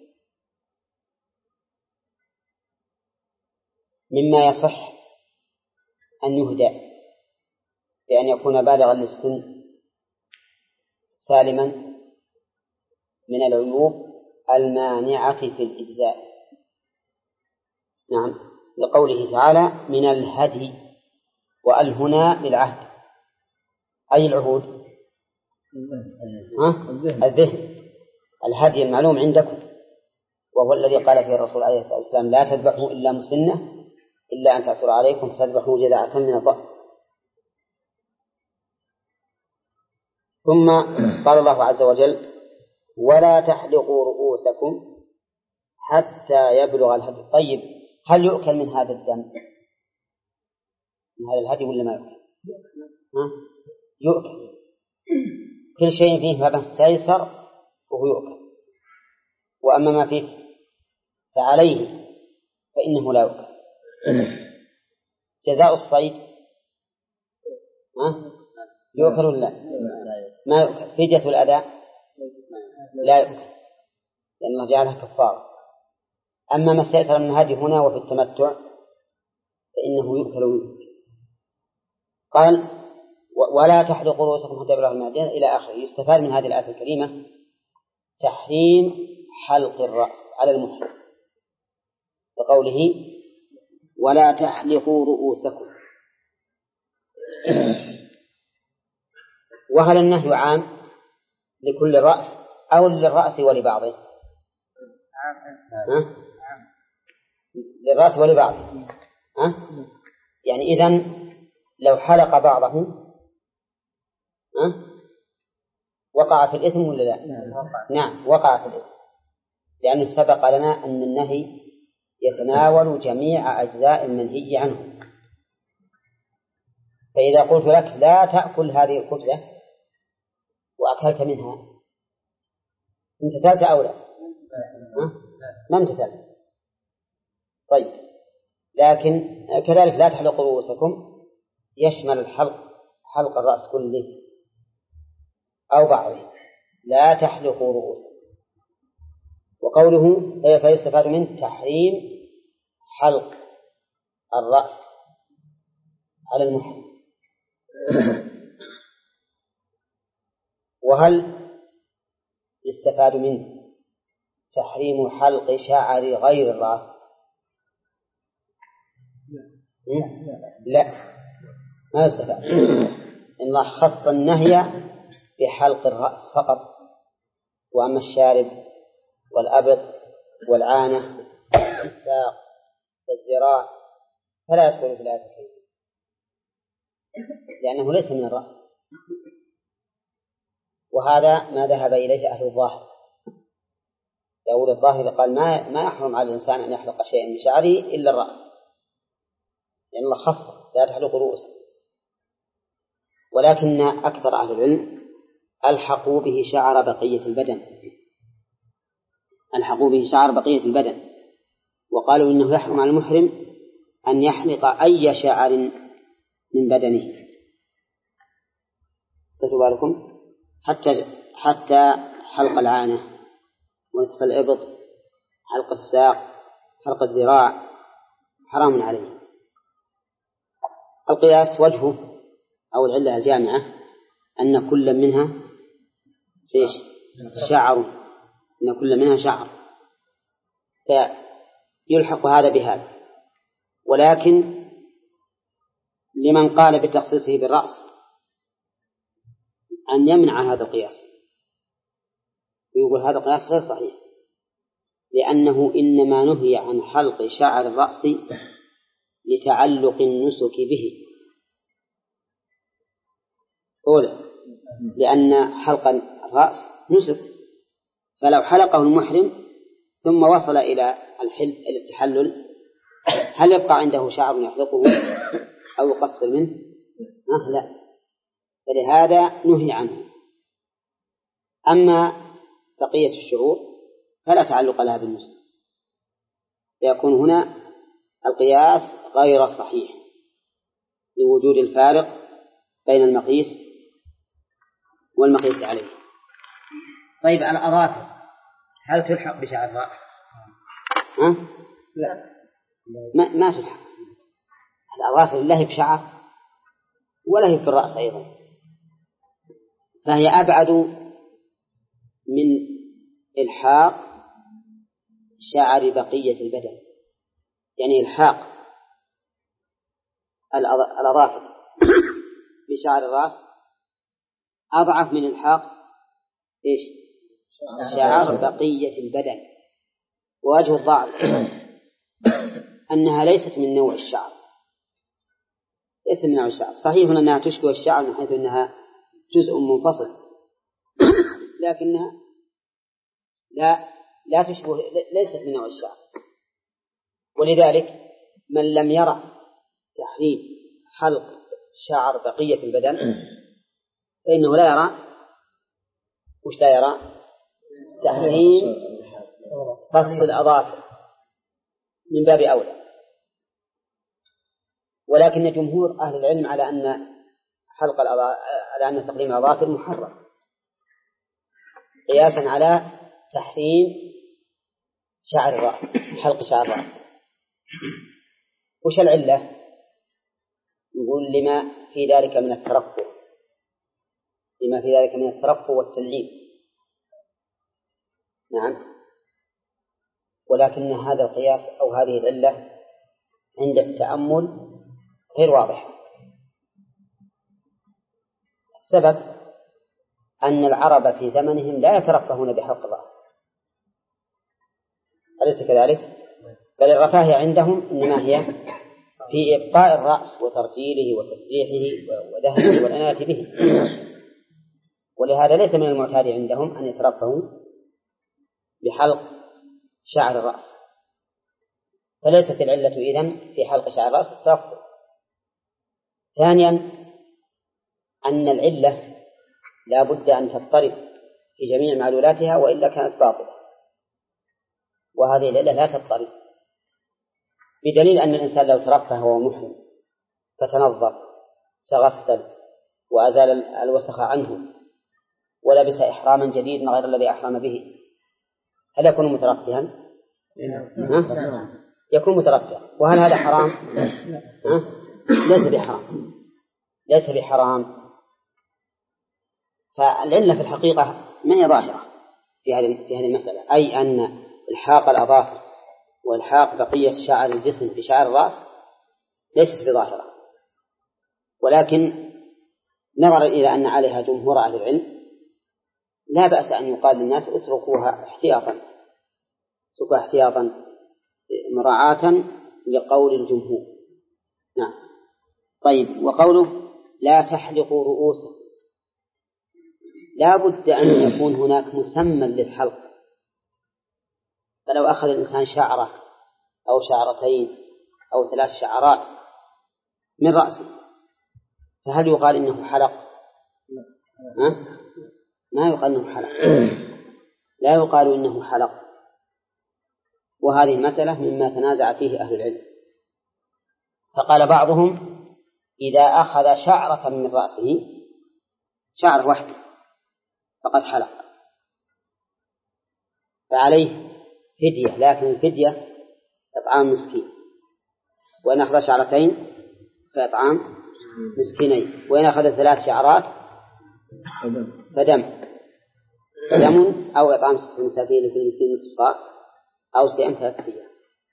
مما يصح أن يهدى، بأن يكون بالغا للسن سالما من العيوب المانعة في الإجزاء. نعم، لقوله تعالى: من الهدي، وأل هنا للعهد، أي العهود؟ الذهن، الهدي المعلوم عندكم، وهو الذي قال فيه الرسول عليه الصلاة والسلام: لا تذبحوا إلا مسنة إلا أن تأثر عليكم فتذبحوا جذعة من الضأن. ثم قال الله عز وجل: ولا تحلقوا رؤوسكم حتى يبلغ الهدي. طيب، هل يؤكل من هذا الدم، من هذا الهدي، ولا ما يؤكل؟ ها؟ يؤكل. كل شيء فيه ما استيسر وهو يؤكل، وأما ما فيه فعليه فإنه لا يؤكل. جزاء الصيد ها؟ يؤكل ولا ما يؤكل؟ فدية الأذى لا يؤكل، لأن الله جعلها كفارة. أما ما استيسر من الهدي هنا وفي التمتع فإنه يؤكل ويؤكل. قال: ولا تحلقوا رؤوسكم حتى يبلغ المهدين إلى آخره. يستفاد من هذه الآية الكريمة تحريم حلق الرأس على المحرم، بقوله: ولا تحلقوا رؤوسكم. وهل النهي عام لكل رأس أو للرأس ولبعضه؟ ها؟ للرأس ولبعضه. ها؟ يعني إذن لو حلق بعضه ها؟ وقع في الإثم ولا لا؟ نعم، وقع في الإثم، لأنه سبق لنا أن النهي يتناول جميع أجزاء المنهي عنه. فإذا قلت لك لا تأكل هذه الخبزة وأكلت منها، امتثلت أو لا؟ ما امتثلت. طيب، لكن كذلك لا تحلقوا رؤوسكم يشمل الحلق، حلق الرأس كله أو بعضه. لا تحلقوا رؤوسكم. وقوله فيستفاد من تحريم حلق الرأس على المحرم. وهل يستفاد منه تحريم حلق شعر غير الرأس؟ لا، ما يستفاد. إن الله خص النهي بحلق الرأس فقط، وأما الشارب والأبط والعانة والساق والذراع فلا يدخل في الآية الكريمة، لأنه ليس من الرأس. وهذا ما ذهب إليه أهل الظاهر. يقول الظاهر قال ما ما يحرم على الإنسان أن يحلق شيئا من شعره إلا الرأس، لأن الله خص لا تحلق رؤوسه. ولكن أكثر أهل العلم ألحقوا به شعر بقية البدن، ألحقوا به شعر بقية البدن، وقالوا إنه يحرم على المحرم أن يحلق أي شعر من بدنه. خذوا بالكم، حتى حتى حلق العانة ونتف الإبط، حلق الساق، حلق الذراع حرام عليه. القياس وجهه أو العلة الجامعة أن كل منها فيش شعر إن كل منها شعر، فيلحق هذا بهذا. ولكن لمن قال بتخصيصه بالرأس أن يمنع هذا القياس، ويقول هذا القياس غير صحيح، لأنه إنما نهي عن حلق شعر الرأس لتعلق النسك به. أولا لأن حلق الرأس نسك، فلو حلقه المحرم ثم وصل إلى الحل التحلل هل يبقى عنده شعر يحلقه أو يقصر منه؟ أه لا، فلهذا نهي عنه. أما بقية الشعور فلا تعلق لها بالنسك، فيكون هنا القياس غير صحيح لوجود الفارق بين المقيس والمقيس عليه. طيب الأظافر هل تلحق بشعر الرأس؟ ها؟ لا، ما, ما تلحق. الأظافر لا هي بشعر ولا هي في الرأس أيضا، فهي أبعد من إلحاق شعر بقية البدن. يعني إلحاق الأظافر بشعر الرأس أضعف من إلحاق إيش؟ شعر بقية البدن. ووجه الضعف أنها ليست من نوع الشعر، ليست من نوع الشعر. صحيح أنها تشبه الشعر من حيث أنها جزء منفصل، لكنها لا لا تشبه، ليست من نوع الشعر. ولذلك من لم يرى تحريم حلق شعر بقية البدن فإنه لا يرى وش لا يرى تحريم قص الأظافر من باب أولى. ولكن جمهور أهل العلم على أن حلق الأظافر، على أن تقديم الأظافر محرم، قياسا على تحريم شعر الرأس، حلق شعر الرأس. وش العلة؟ نقول لما في ذلك من الترفه، لما في ذلك من الترفه والتنعيم. نعم، ولكن هذا القياس أو هذه العلة عند التأمل غير واضح. السبب أن العرب في زمنهم لا يترفهون بحلق الرأس، أليس كذلك؟ بل الرفاهية عندهم إنما هي في إبقاء الرأس وترجيله وتسريحه ودهنه والعناية به. ولهذا ليس من المعتاد عندهم أن يترفهوا بحلق شعر الرأس، فليست العلة إذن في حلق شعر الرأس الترفه. ثانيا أن العلة لا بد أن تضطرب في جميع معلولاتها وإلا كانت باطلة، وهذه العلة لا تضطرب، بدليل أن الإنسان لو ترفه وهو محرم فتنظف تغسل وأزال الوسخ عنه ولبس إحراما جديدا غير الذي أحرم به، هل يكون مترفها؟ يكون مترفها. وهل هذا حرام؟ ليس بحرام، ليس بحرام. فالعلة في الحقيقة ما هي ظاهرة في هذه في هذه المسألة، أي أن الحاق الأظافر والحاق بقية شعر الجسم بشعر الرأس ليست بظاهرة، ولكن نظرا إلى أن عليها جمهور أهل العلم لا بأس أن يقال للناس اتركوها احتياطا، اتركوها احتياطا مراعاة لقول الجمهور. نعم. طيب، وقوله لا تحلقوا رؤوسا، لا بد أن يكون هناك مسمى للحلق. فلو أخذ الإنسان شعرة أو شعرتين أو ثلاث شعرات من رأسه فهل يقال إنه حلق؟ ها؟ ما يقال إنه حلق، لا يقال إنه حلق. وهذه المسألة مما تنازع فيه أهل العلم. فقال بعضهم إذا أخذ شعرة من رأسه، شعر واحدة فقد حلق، فعليه فدية، لكن الفدية إطعام مسكين، وإن أخذ شعرتين فإطعام مسكينين، وإن أخذ ثلاث شعرات فدم. دم أو إطعام ستة مساكين في المسكين نصف صاع أو صيام ثلاثة أيام.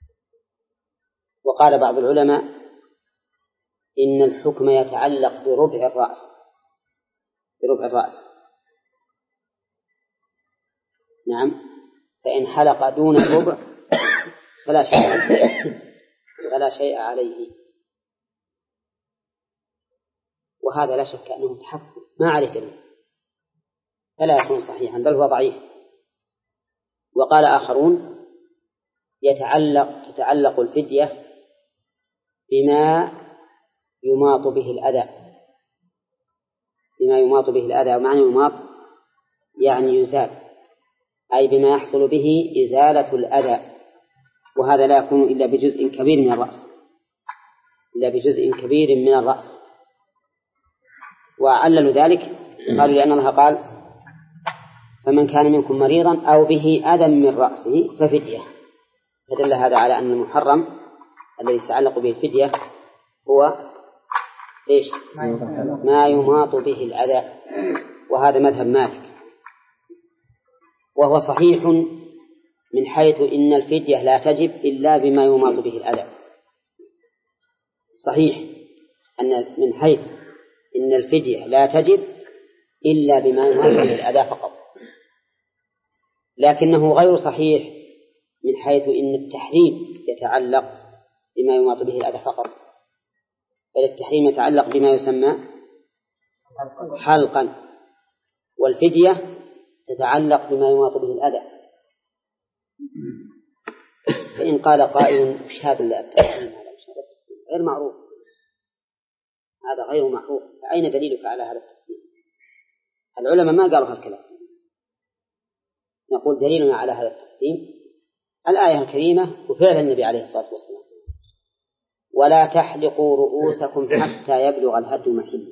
وقال بعض العلماء إن الحكم يتعلق بربع الرأس، بربع الرأس. نعم، فإن حلق دون الربع فلا شيء فلا شيء عليه. وهذا لا شك أنه تحفظ ما عليه دليل، فلا يكون صحيحا بل هو ضعيف. وقال آخرون يتعلق تتعلق الفدية بما يماط به الأذى، بما يماط به الأذى. ومعنى يماط يعني يزال، أي بما يحصل به إزالة الأذى، وهذا لا يكون إلا بجزء كبير من الرأس، إلا بجزء كبير من الرأس. وعللوا ذلك قالوا لأن الله قال فمن كان منكم مريضا أو به أذى من رأسه ففدية، فدل هذا على أن المحرم الذي يتعلق به الفدية هو إيش؟ ما يماط به الأذى، وهذا مذهب مالك. وهو صحيح من حيث إن الفدية لا تجب إلا بما يماط به الأذى. صحيح أن من حيث إن الفدية لا تجب إلا بما يماط به الأذى فقط، لكنه غير صحيح من حيث إن التحريم يتعلق بما يماط به الأذى فقط، بل التحريم يتعلق بما يسمى حلقا، والفدية تتعلق بما يماط به الأذى. فإن قال قائل وش هذا التحريم هذا غير معروف، هذا غير معروف، فأين دليلك على هذا التفسير؟ العلماء ما قالوا هالكلام. نقول دليلنا على هذا التقسيم الآية الكريمة وفعل النبي عليه الصلاة والسلام: ولا تحلقوا رؤوسكم حتى يبلغ الهدي محله.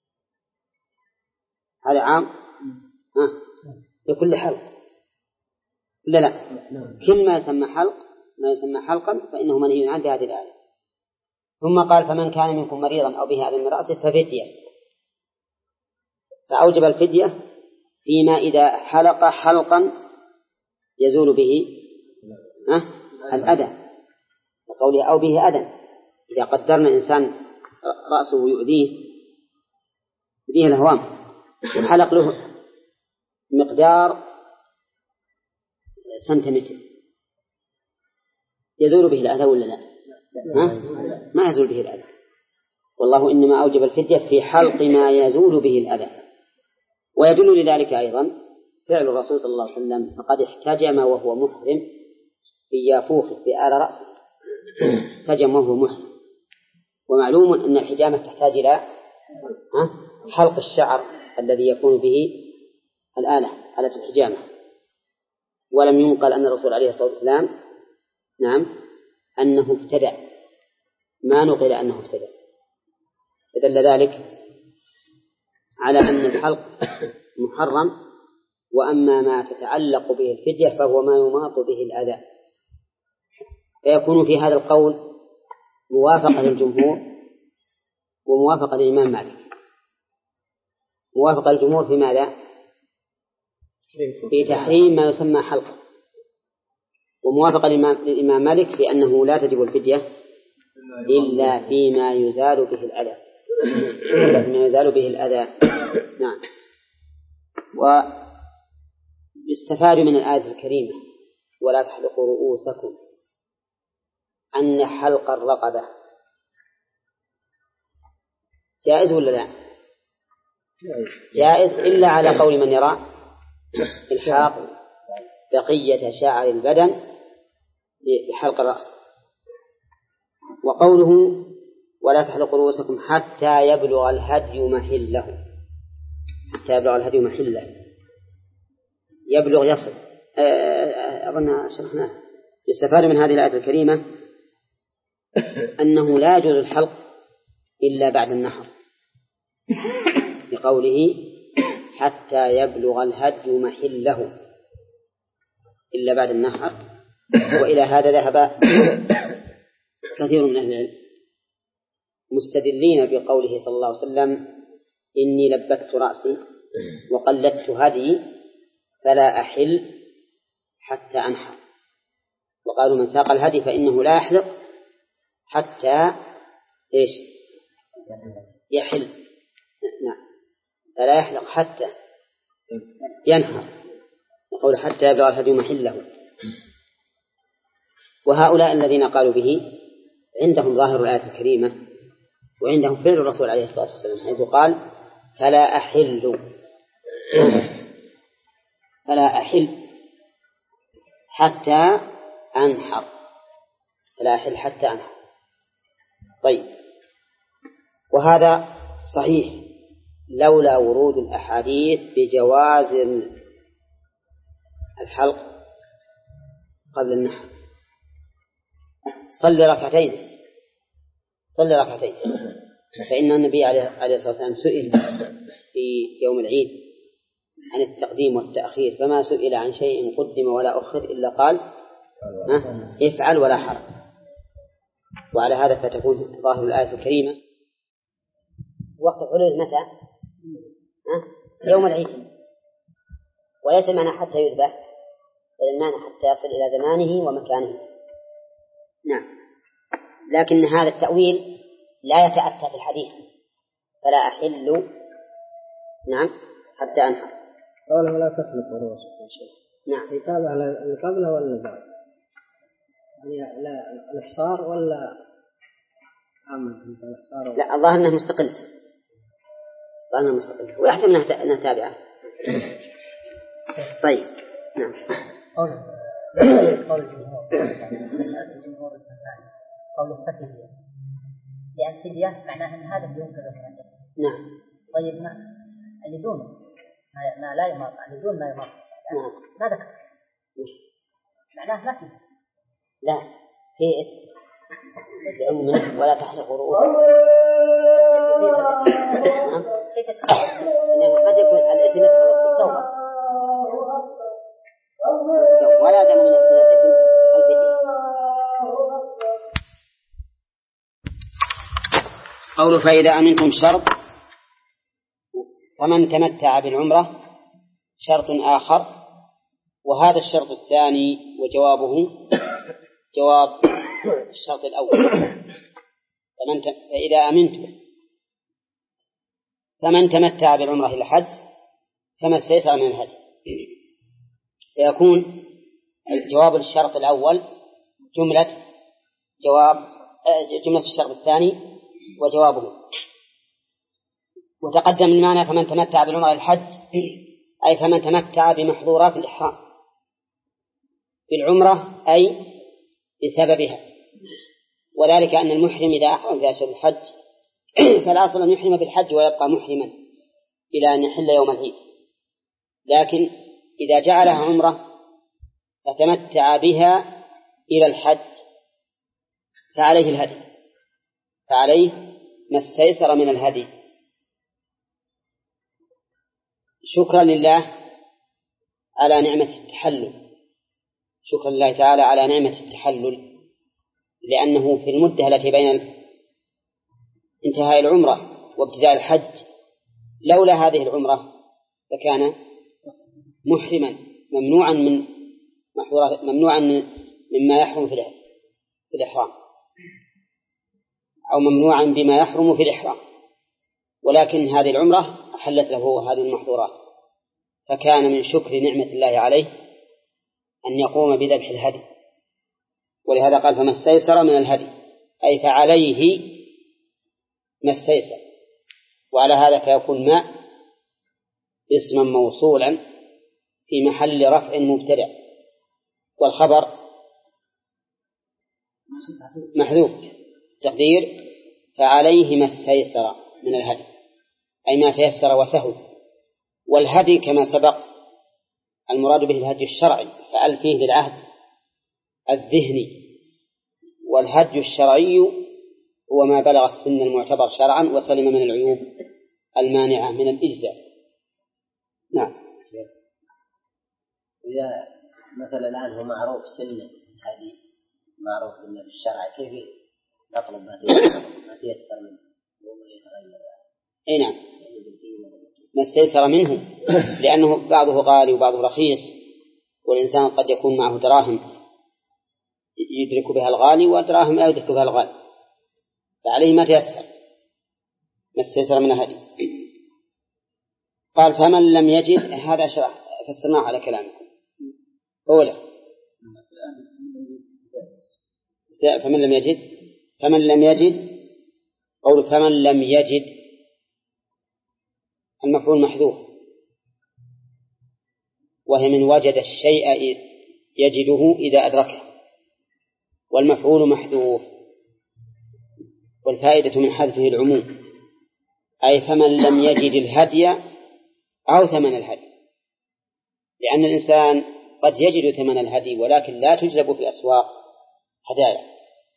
هذا عام ها لكل حلق لا لا كل ما يسمى حلق ما يسمى حلقا فإنه منهي عنه هذه الآية. ثم قال: فمن كان منكم مريضا أو به أذى من رأسه ففدية، فأوجب الفدية فيما إذا حلق حلقا يزول به الأذى، وقوله أو به أذى. إذا قدرنا إنسان رأسه يؤذيه به الهوام وحلق له مقدار سنتيمتر يزول به الأذى ولا لا؟ ها؟ ما يزول به الأذى. والله إنما أوجب الفدية في حلق ما يزول به الأذى. ويدل لذلك أيضا فعل الرسول صلى الله عليه وسلم، فقد احتجم وهو محرم في يافوخه في آل رأسه، احتجم وهو محرم. ومعلوم أن الحجامة تحتاج إلى حلق الشعر الذي يكون به الآلة آلة الحجامة. ولم ينقل أن الرسول عليه الصلاة والسلام نعم أنه ابتدع، ما نقل أنه ابتدع. فدل ذلك على أن الحلق محرم، وأما ما تتعلق به الفدية فهو ما يماط به الأذى. فيكون في هذا القول موافقة للجمهور وموافقة للإمام مالك. موافقة للجمهور في ماذا؟ في تحريم ما يسمى حلقا، وموافقة للإمام مالك في أنه لا تجب الفدية إلا فيما يزال به الأذى، فيما يزال به الأذى. نعم. ويستفاد من الآية الكريمة: ولا تحلقوا رؤوسكم، أن حلق الرقبة جائز ولا لا؟ جائز إلا على قول من يرى الحاق بقية شعر البدن بحلق الرأس. وقوله: ولا تحلقوا رؤوسكم حتى يبلغ الهدي محله، حتى يبلغ الهدي محله، يبلغ يصل، أظن شرحناه. يستفاد من هذه الآية الكريمة أنه لا يجوز الحلق إلا بعد النحر، بقوله: حتى يبلغ الهدي محله، إلا بعد النحر. وإلى هذا ذهب كثير من أهل العلم مستدلين بقوله صلى الله عليه وسلم: إني لبكت رأسي وقلدت هدي فلا أحل حتى أنحر. وقالوا من ساق الهدي فإنه لا يحلق حتى إيش يحل. نعم فلا يحلق حتى ينحر، يقول حتى يبلغ الهدي محله. وهؤلاء الذين قالوا به عندهم ظاهر الآية الكريمة وعندهم فعل الرسول عليه الصلاة والسلام حيث قال فلا أحل فلا أحل حتى أنحر فلا أحل حتى أنحر. طيب وهذا صحيح لولا ورود الأحاديث بجواز الحلق قبل النحر. صلي ركعتين صلي ركعتين فإن النبي عليه الصلاة والسلام سئل في يوم العيد عن التقديم والتأخير فما سئل عن شيء قدم ولا أخر إلا قال افعل ولا حرج. وعلى هذا فتكون ظاهر الآية الكريمة وقت حلول متى؟ يوم العيد، وليس معنى حتى يذبح بل المعنى حتى يصل إلى زمانه ومكانه. نعم لكن هذا التأويل لا يتأتى في الحديث فلا أحل نعم حتى أنحر. قوله لا تخلق رؤوسكم يا شيخ. نعم يتابع اللي قبله ولا اللي بعد؟ يعني لا الإحصار ولا عامة الإحصار؟ لا الظاهر أنه مستقل ظاهر أنه مستقل ويحتمل أنها تابعة. طيب نعم قول قول الجمهور مسألة الجمهور الثاني قول الفدية لأن الفدية معناها أن هذا بدون كذا. نعم طيب ما اللي دون ما لا يمر اللي دون ما يمر نعم ما ذكر معناه ما فيه لا في لأنه ولا تحلق رؤوسكم كيف تتخلص إنما قد يكون الإثم يتخلص بالتوبة ولا دم من الإثم الفدية. قول فإذا أمنتم شرط فمن تمتع بالعمرة شرط آخر وهذا الشرط الثاني وجوابه جواب الشرط الأول. فمن ت... فإذا أمنتم فمن تمتع بالعمرة إلى الحج فما استيسر من الهدي. فيكون الجواب الشرط الأول جملة جواب جملة الشرط الثاني وجوابه. وتقدم المعنى فمن تمتع بالعمرة إلى الحج أي فمن تمتع بمحظورات الإحرام بالعمرة أي بسببها. وذلك أن المحرم إذا أحرم في أشهر الحج فالأصل أن يحرم بالحج ويبقى محرما إلى أن يحل يوم العيد. لكن إذا جعلها عمرة فتمتع بها إلى الحج فعليه الهدي فعليه ما استيسر من الهدي شكرا لله على نعمة التحلل. شكرا لله تعالى على نعمة التحلل لأنه في المدة التي بين انتهاء العمرة وابتداء الحج لولا هذه العمرة لكان محرما ممنوعا من محظورات ممنوعا مما يحرم في الإحرام أو ممنوعا بما يحرم في الإحرام. ولكن هذه العمرة أحلت له هذه المحظورات فكان من شكر نعمة الله عليه أن يقوم بذبح الهدي. ولهذا قال فما استيسر من الهدي أي فعليه ما استيسر. وعلى هذا فيكون ما اسما موصولا في محل رفع مبتدأ والخبر محذوف تقدير فعليه ما استيسر من الهدي أي ما تيسر وسهل. والهدي كما سبق المراد به الهدي الشرعي فأل فيه للعهد الذهني. والهدي الشرعي هو ما بلغ السن المعتبر شرعا وسلم من العيوب المانعة من الإجزاء. نعم. إذا مثلا الآن هو معروف سن الهدي معروف بالشرع كيف نطلب ما تيسر منه وما يتغير؟ أي نعم ما استيسر منه، لأنه بعضه غالي وبعضه رخيص، والإنسان قد يكون معه دراهم يدرك بها الغالي ودراهم لا يدرك بها الغالي، فعليه ما تيسر ما استيسر من الهدي. قال فمن لم يجد، هذا شرح فسرناه على كلامكم أولا. فمن لم يجد فمن لم يجد قول فمن لم يجد المفعول محذوف، وهي من وجد الشيء يجده إذا أدركه، والمفعول محذوف، والفائدة من حذفه العموم، أي فمن لم يجد الهدي أو ثمن الهدي، لأن الإنسان قد يجد ثمن الهدي ولكن لا تجلب في الأسواق هدايا،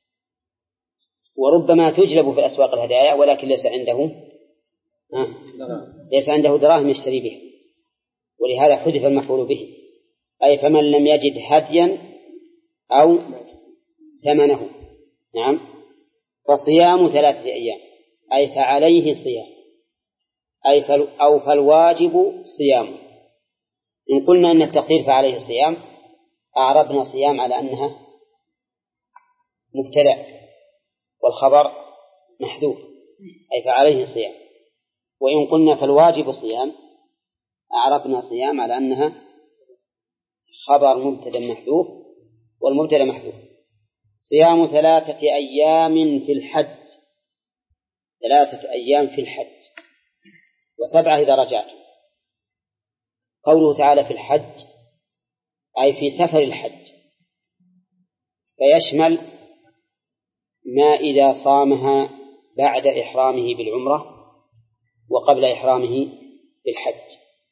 وربما تجلب في الأسواق الهدايا ولكن ليس عنده آه. ليس عنده دراهم يشتري بها، ولهذا حذف المفعول به، أي فمن لم يجد هديا أو ثمنه. نعم. فصيام ثلاثة أيام، أي فعليه صيام، أي فال أو فالواجب صيام. إن قلنا أن التقدير فعليه صيام أعربنا صيام على أنها مبتدأ والخبر محذوف، أي فعليه صيام. وإن قلنا فالواجب صيام أعربنا صيام على أنها خبر مبتدأ محذوف والمبتدأ محذوف. صيام ثلاثة أيام في الحج، ثلاثة أيام في الحج، وسبعة إذا رجعت. قوله تعالى في الحج أي في سفر الحج، فيشمل ما إذا صامها بعد إحرامه بالعمرة وقبل إحرامه بالحج.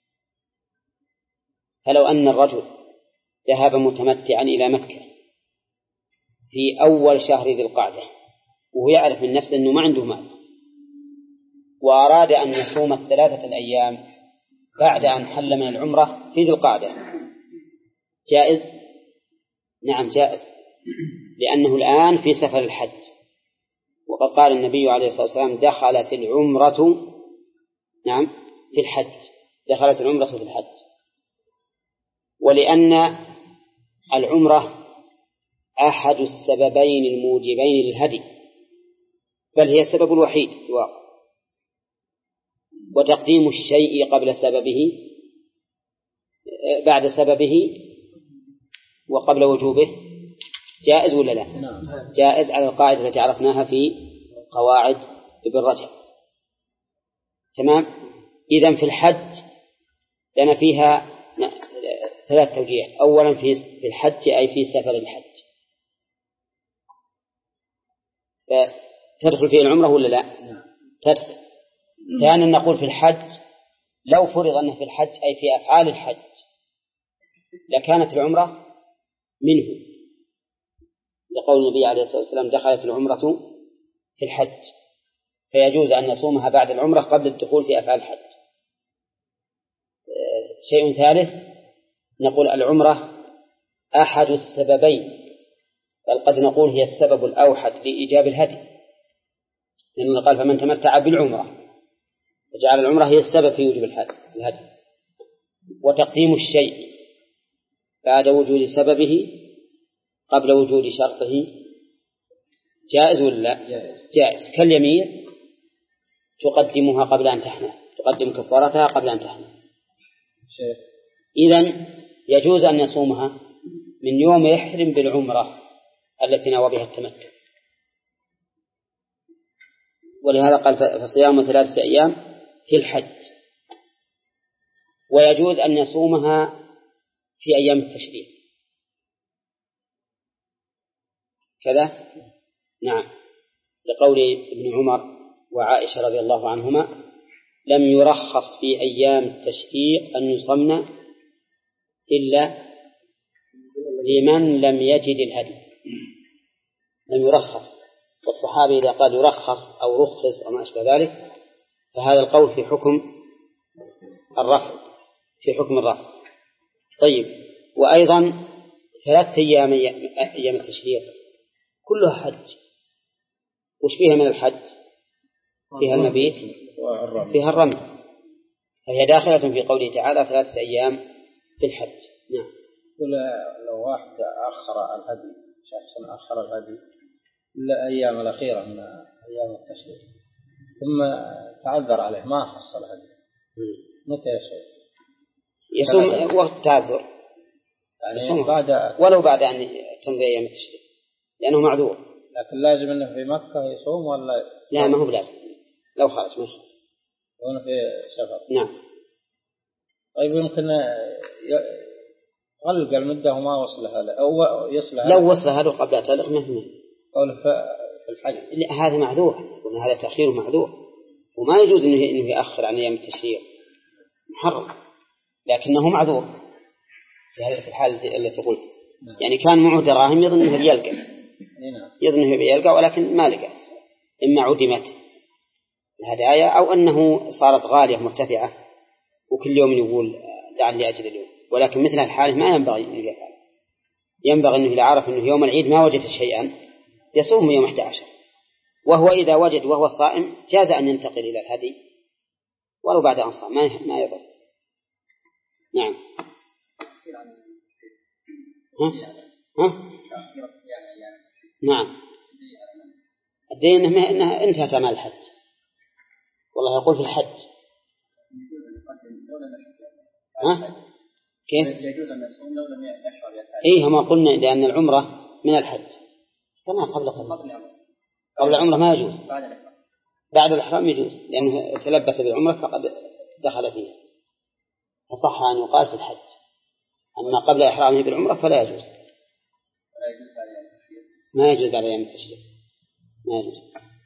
فلو أن الرجل ذهب متمتعا إلى مكة في أول شهر ذي القعدة وهو يعرف من نفسه أنه ما عنده مال، وأراد أن يصوم الثلاثة الأيام بعد أن حل من العمرة في ذي القعدة، جائز؟ نعم جائز، لأنه الآن في سفر الحج. وقد قال النبي عليه الصلاة والسلام دخلت العمرة نعم في الحج، دخلت العمرة في الحج. ولأن العمرة أحد السببين الموجبين للهدي، بل هي السبب الوحيد في الواقع، وتقديم الشيء قبل سببه بعد سببه وقبل وجوبه جائز ولا لا؟ جائز على القاعدة التي عرفناها في قواعد ابن رجب. تمام. إذن في الحج لنا فيها ثلاث توجيهات. أولا في الحج أي في سفر الحج، تدخل فيه العمرة ولا لا؟ تدخل. ثانيا نقول في الحج لو فرض أنه في الحج أي في أفعال الحج لكانت العمرة منه، لقول النبي عليه الصلاة والسلام دخلت العمرة في الحج، فيجوز أن نصومها بعد العمرة قبل الدخول في أفعال الحج. شيء ثالث نقول العمرة أحد السببين، بل قد نقول هي السبب الأوحد لإيجاب الهدي، لأنه قال فمن تمتع بالعمرة فجعل العمرة هي السبب في وجوب الهدي. وتقديم الشيء بعد وجود سببه قبل وجود شرطه جائز ولا لا؟ جائز. كاليمين تقدمها قبل أن تحنث، تقدم كفارتها قبل أن تحنث. إذن يجوز أن يصومها من يوم يحرم بالعمرة التي نوى بها التمتع. ولهذا قال فصيام ثلاثة أيام في الحج. ويجوز أن يصومها في أيام التشريق كذا. نعم، لقول ابن عمر وعائشة رضي الله عنهما لم يرخص في أيام التشريق أن يصمن إلا لمن لم يجد الهدي، لم يرخص. والصحابي إذا قال يرخص أو رخص أو ما أشبه ذلك فهذا القول في حكم الرفع، في حكم الرفع. طيب. وأيضا ثلاثة أيام أيام التشريق كلها حج. وش فيها من الحج؟ فيها المبيت، فيها الرمي. فهي داخلة في قوله تعالى ثلاثة أيام في الحج. نعم. لو واحد أخر الهدي، شخص أخر الهدي الأيام الأخيرة من أيام التشريق ثم تعذر عليه ما حصل هدي، متى يصوم؟ يصوم وقت تعذر، يعني بعد ولو بعد أن تمضي أيام التشريق لأنه معذور. لكن لازم أنه في مكة يصوم ولا؟ لا، ما هو بلازم، لو خرج ما يخرج وأنه في سفر. نعم. طيب يمكن غلق المدة وما وصلها أو يصلها، لو وصلها له قبل تعلق ما في قول في الحج هذا معذور، هذا تأخير معذور وما يجوز إنه إنه يأخر عن أيام التشريق، محرم، لكنه معذور في هذه الحالة التي قلت. يعني كان معه دراهم يظن أنه يلقى، يظن أنه يلقى ولكن ما لقى، إما عدمت الهدايا أو أنه صارت غالية مرتفعة وكل يوم يقول لعلي أجد اليوم، ولكن مثل الحالة ما ينبغي أن يفعل. ينبغي أنه إذا عرف أنه يوم العيد ما وجد شيئا يصوم يوم أحد عشر، وهو إذا وجد وهو صائم جاز أن ينتقل إلى الهدي ولو بعد أن صام، ما ما يضر. نعم. ها؟ ها؟ نعم. الدين إنه إنه انتهت أعمال الحج، والله يقول في الحج. ها؟ كيف؟ يجوز أن يصوم لو لم يشعر يفعل. إيه ما قلنا لأن العمرة من الحج كما قبل قبل قبل العمرة ما يجوز، بعد الإحرام بعد الإحرام يجوز لأنه تلبس بالعمرة فقد دخل فيه، فصح أن يقال في الحج. أما قبل إحرامه بالعمرة فلا يجوز، ما يجوز بعد أيام التشريق، ما يجوز.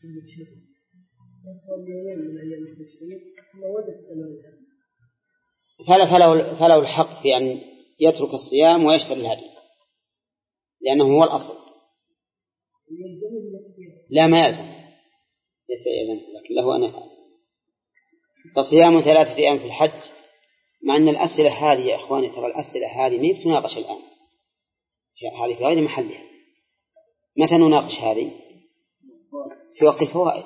فلا فله فله الحق في أن يترك الصيام ويشتري الهدي لأنه هو الأصل. لا ما يلزم، ليس يلزم، لكن له أن يفعل. فصيام ثلاثة أيام في الحج، مع أن الأسئلة هذه يا إخواني ترى الأسئلة هذه ما بتناقش الآن، هذه في غير محلها. متى نناقش هذه؟ في وقت الفوائد.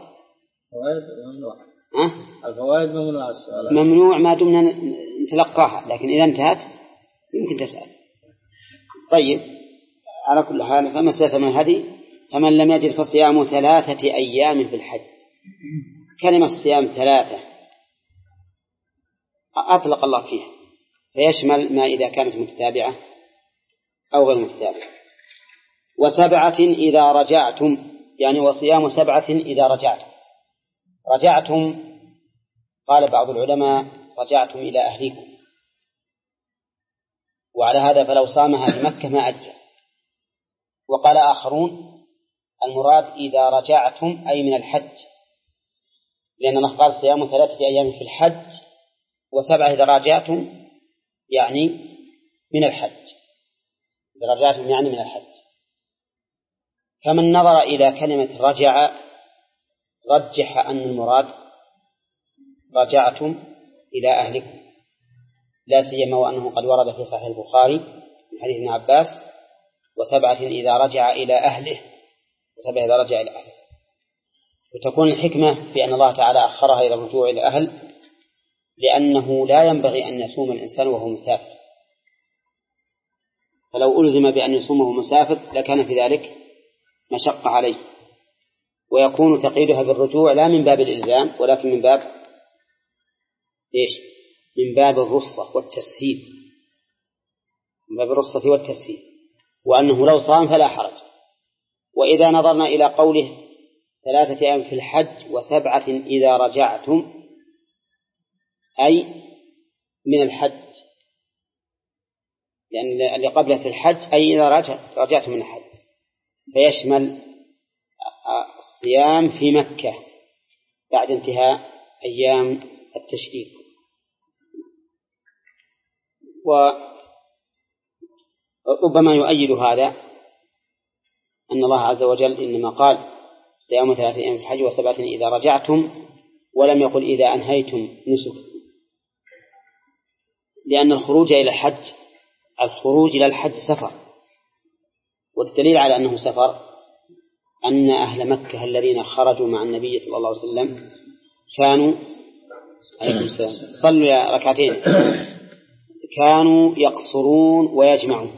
أه؟ الفوائد ممنوع السؤال، ممنوع ما دمنا نتلقاها، لكن إذا انتهت يمكن تسأل. طيب على كل حال فما استلزم من الهدي فمن لم يجد فصيام ثلاثة أيام في الحج. كلمة الصيام ثلاثة أطلق الله فيها، فيشمل ما إذا كانت متتابعة أو غير متتابعة. وسبعة إذا رجعتم، يعني وصيام سبعة إذا رجعتم. رجعتم قال بعض العلماء رجعتم إلى أهليكم، وعلى هذا فلو صامها في مكة ما أجزى. وقال آخرون المراد إذا رجعتم أي من الحج، لأن الله قال صيام ثلاثة أيام في الحج وسبعة إذا رجعتم يعني من الحج، إذا رجعتم يعني من الحج. فمن نظر إلى كلمة رجع رجح أن المراد رجعتم إلى أهلكم، لا سيما وأنه قد ورد في صحيح البخاري من حديث ابن عباس وسبعة إذا رجع إلى أهله وسبعة إذا رجع إلى أهله. وتكون الحكمة في أن الله تعالى أخرها إلى الرجوع إلى أهل، لأنه لا ينبغي أن يصوم الإنسان وهو مسافر، فلو ألزم بأن يصومه مسافر لكان في ذلك مشقة عليه، ويكون تقييدها بالرجوع لا من باب الإلزام ولكن من باب إيش؟ من باب الرخصة والتسهيل، من باب الرخصة والتسهيل، وأنه لو صام فلا حرج. وإذا نظرنا إلى قوله ثلاثة أيام في الحج وسبعة إذا رجعتم أي من الحج، لأن اللي قبله في الحج أي إذا رجعتم من الحج، فيشمل الصيام في مكة بعد انتهاء أيام التشريق. وربما يؤيد هذا أن الله عز وجل إنما قال صيام ثلاثة أيام في الحج وسبعة إذا رجعتم، ولم يقل إذا أنهيتم نسك، لأن الخروج إلى الحج الخروج إلى الحج سفر، والدليل على أنه سفر أن أهل مكة الذين خرجوا مع النبي صلى الله عليه وسلم كانوا عليكم السلام. صلوا يا ركعتين. كانوا يقصرون ويجمعون.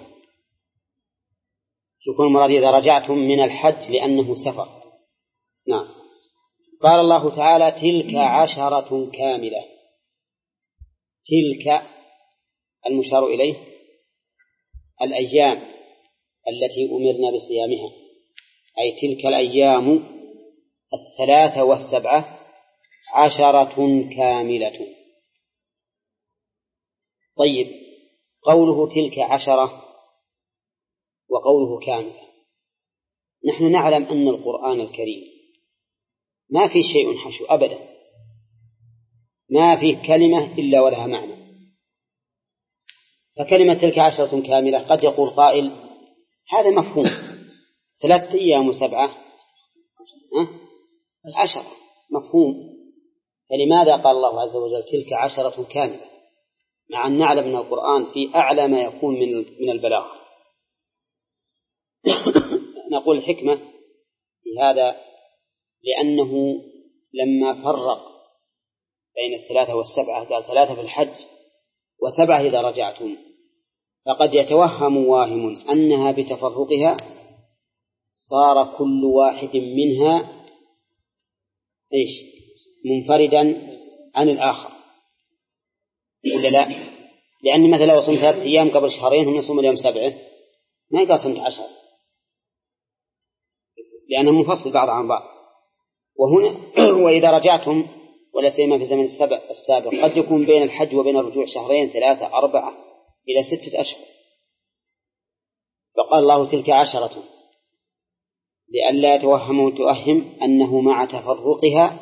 يكون المراد إذا رجعتم من الحج لأنه سفر. نعم. قال الله تعالى تلك عشرة كاملة. تلك المشار إليه الأيام التي أمرنا بصيامها، أي تلك الأيام الثلاثة والسبعة عشرة كاملة. طيب، قوله تلك عشرة وقوله كاملة، نحن نعلم أن القرآن الكريم ما في شيء حشو أبدا، ما في كلمة إلا ولها معنى. فكلمة تلك عشرة كاملة قد يقول قائل هذا مفهوم، ثلاثة أيام وسبعة عشرة مفهوم، فلماذا قال الله عز وجل تلك عشرة كاملة مع أن نعلم أن القرآن في أعلى ما يكون من من البلاغة؟ نقول الحكمة في هذا لأنه لما فرق بين الثلاثة والسبعة قال ثلاثة في الحج وسبعة إذا رجعتم، فقد يتوهم واهم أنها بتفرقها صار كل واحد منها إيش منفردا عن الآخر، ولا لا؟ لأن مثلا لو صمت ثلاثة أيام قبل شهرين هم يصوم اليوم سبعة ما يقال صمت عشر، لأنه منفصل بعض عن بعض. وهنا وإذا رجعتم ولا سيما في زمن السبع السابق قد يكون بين الحج وبين الرجوع شهرين ثلاثة أربعة إلى ستة أشهر، فقال الله تلك عشرة لئلا يتوهم تؤهم أنه مع تفرقها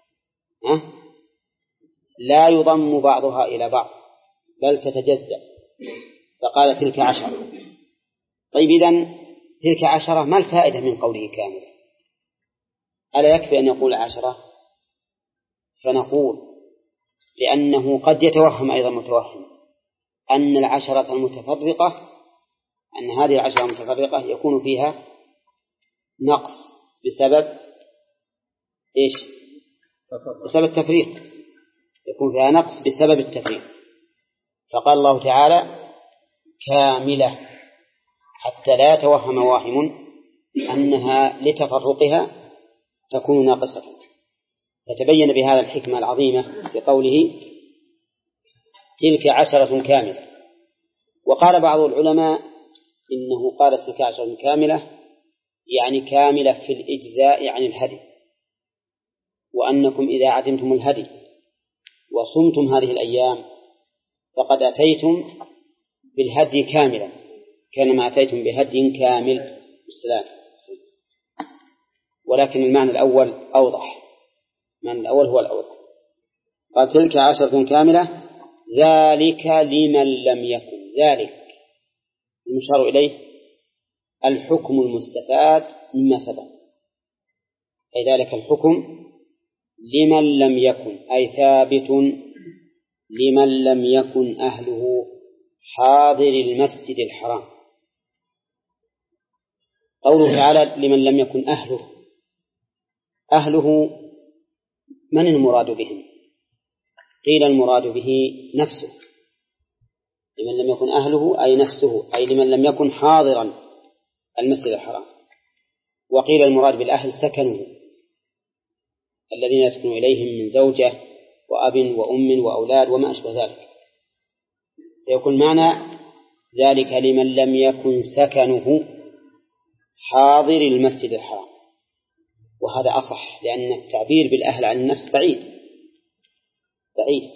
لا يضم بعضها إلى بعض بل تتجزأ، فقال تلك عشرة. طيب إذن تلك عشرة ما الفائدة من قوله كاملة؟ ألا يكفي أن يقول عشرة؟ فنقول لأنه قد يتوهم أيضا متوهم أن العشرة المتفرقة أن هذه العشرة المتفرقة يكون فيها نقص بسبب إيش؟ بسبب التفريق، يكون فيها نقص بسبب التفريق. فقال الله تعالى كاملة حتى لا يتوهم واهم أنها لتفرقها تكون ناقصة، فتبين بهذا الحكمة العظيمة بقوله تلك عشرة كاملة. وقال بعض العلماء إنه قال تلك عشرة كاملة يعني كاملة في الإجزاء عن الهدي، وأنكم إذا عدمتم الهدي وصمتم هذه الأيام فقد أتيتم بالهدي كاملا كانما أتيتم بهدي كامل بالسلام. ولكن المعنى الأول أوضح، المعنى الأول هو الأوضح. قال تلك عشرة كاملة ذلك لمن لم يكن، ذلك المشار إليه الحكم المستفاد مما سبق، أي ذلك الحكم لمن لم يكن أي ثابت لمن لم يكن أهله حاضر المسجد الحرام. قوله تعالى لمن لم يكن أهله، أهله من المراد بهم؟ قيل المراد به نفسه، لمن لم يكن أهله أي نفسه، أي لمن لم يكن حاضرا المسجد الحرام. وقيل المراد بالأهل سكنه الذين يسكن إليهم من زوجة وأب وأم وأولاد وما أشبه ذلك، يكون معنى ذلك لمن لم يكن سكنه حاضر المسجد الحرام. وهذا أصح لأن التعبير بالأهل عن النفس بعيد بعيد،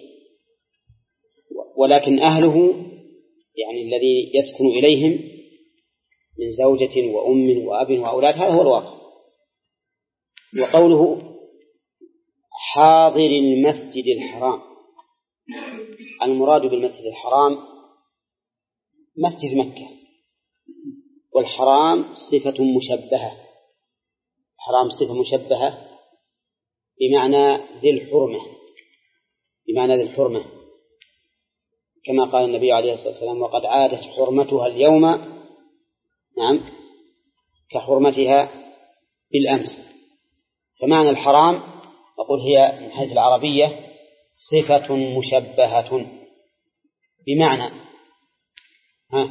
ولكن أهله يعني الذي يسكن إليهم من زوجة وأم وأب وأولاد هذا هو الواقع. وقوله حاضر المسجد الحرام، المراد بالمسجد الحرام مسجد مكة، والحرام صفة مشبهة، حرام صفة مشبهة بمعنى ذي الحرمة، بمعنى ذي الحرمة كما قال النبي عليه الصلاة والسلام وقد عادت حرمتها اليوم نعم كحرمتها بالأمس. فمعنى الحرام أقول هي من حيث العربية صفة مشبهة بمعنى ها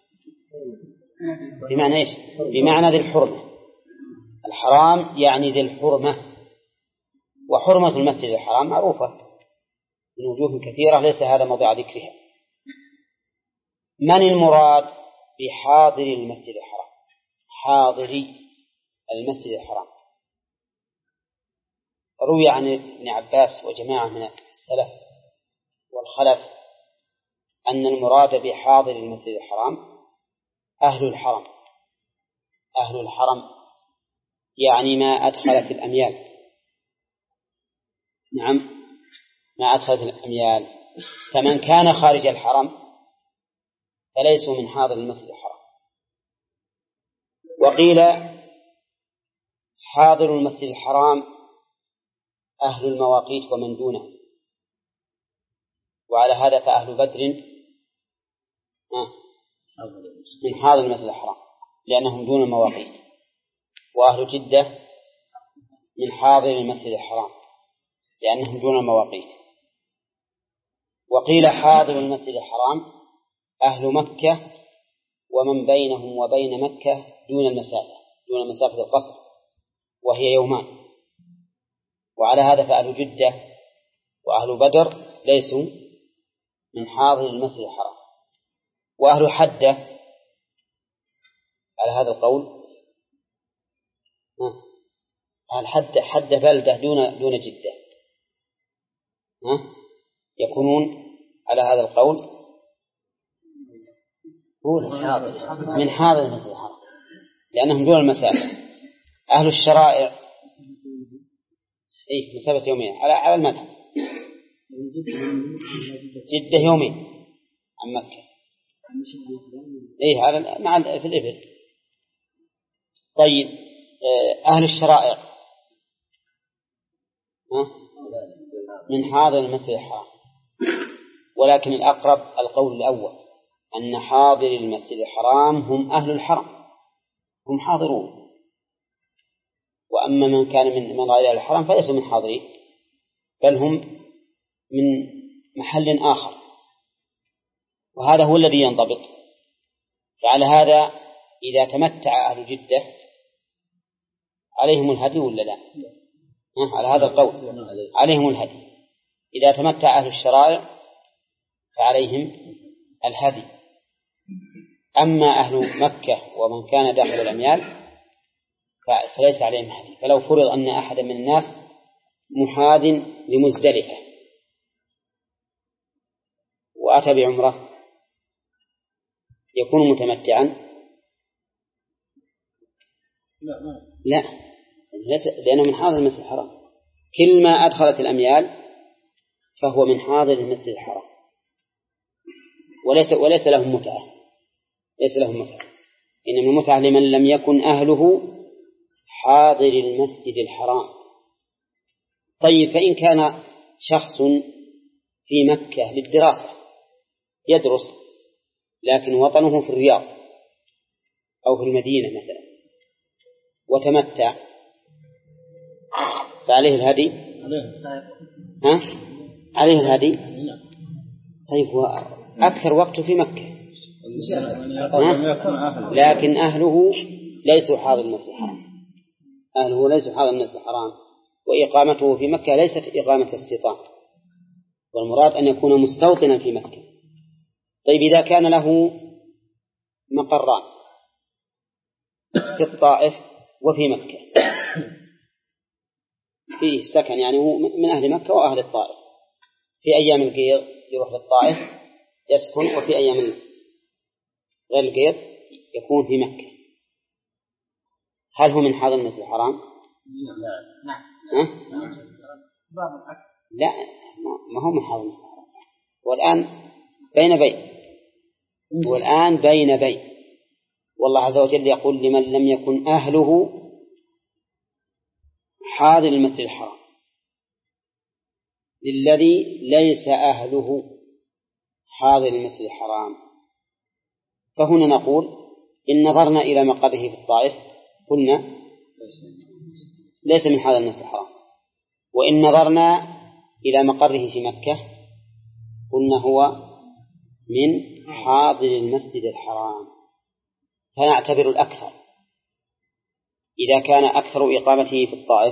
بمعنى إيش؟ بمعنى ذي الحرمة. الحرام يعني ذي الحرمة، وحرمة المسجد الحرام معروفة من وجوه كثيرة ليس هذا موضع ذكرها. من المراد بحاضر المسجد الحرام؟ حاضري المسجد الحرام. روي عن ابن عباس وجماعة من السلف والخلف أن المراد بحاضر المسجد الحرام أهل الحرم. أهل الحرم يعني ما أدخلت الأميال. نعم، ما أدخلت الأميال. فمن كان خارج الحرم فليسوا من حاضر المسجد الحرام. وقيل حاضر المسجد الحرام أهل المواقيت ومن دونه، وعلى هذا فأهل بدر من حاضر المسجد الحرام لأنهم دون المواقيت، وأهل جدة من حاضر المسجد الحرام لأنهم دون المواقيت. وقيل حاضر المسجد الحرام أهل مكة ومن بينهم وبين مكة دون المسافة دون مسافة القصر وهي يومان، وعلى هذا فأهل جدة وأهل بدر ليسوا من حاضر المسجد الحرام. وأهل حدة على هذا القول أهل حدة حدة بلدة دون دون جدة يكونون على هذا القول من حاضر المسجد الحرام لأنهم دون المسافة. أهل الشرائع إيه مسافة يومين على على المذهب، جدة يومين عن مكة إيه على مع في الإبل. طيب أهل الشرائع من حاضر المسجد الحرام، ولكن الأقرب القول الأول أن حاضر المسجد الحرام هم أهل الحرم، هم حاضرون. وأما من كان من من غير الحرم فليسوا من حاضرين، بل هم من محل آخر، وهذا هو الذي ينضبط. فعلى هذا إذا تمتع أهل جدة عليهم الهدي ولا لا؟ على هذا القول عليهم الهدي. إذا تمتع أهل الشرائع فعليهم الهدي. أما أهل مكة ومن كان داخل الأميال فليس عليهم هدي. فلو فرض أن أحد من الناس محاذ لمزدلفة وأتى بعمرة يكون متمتعا؟ لا، لأنه من حاضر المسجد الحرام. كل ما أدخلت الأميال فهو من حاضر المسجد الحرام، وليس وليس لهم متعة، ليس لهم متعة، إنما المتعة لمن لم يكن أهله حاضر المسجد الحرام. طيب، فإن كان شخص في مكة للدراسة يدرس لكن وطنه في الرياض أو في المدينة مثلا وتمتع فعليه الهدي؟ ها؟ عليه الهدي؟ طيب، هو أكثر وقته في مكة لكن أهله ليسوا حاضر المسجد الحرام، أهله ليسوا حاضر المسجد الحرام، وإقامته في مكة ليست إقامة استيطان، والمراد أن يكون مستوطنا في مكة. طيب، إذا كان له مقران في الطائف وفي مكة فيه سكن، يعني هو من أهل مكة وأهل الطائف، في أيام القيض يروح للطائف يسكن، وفي أيام غير القيض يكون في مكة، هل هو من حاضر المسجد الحرام؟ نعم. لا، ما هو من حاضر المسجد الحرام. والآن بين بين والآن بين بين والله عز وجل يقول لمن لم يكن أهله حاضر المسجد الحرام، للذي ليس أهله حاضر المسجد الحرام. فهنا نقول إن نظرنا إلى مقره في الطائف قلنا ليس من حاضر المسجد الحرام، وإن نظرنا إلى مقره في مكة قلنا هو من حاضر المسجد الحرام، فنعتبر الأكثر. إذا كان أكثر إقامته في الطائف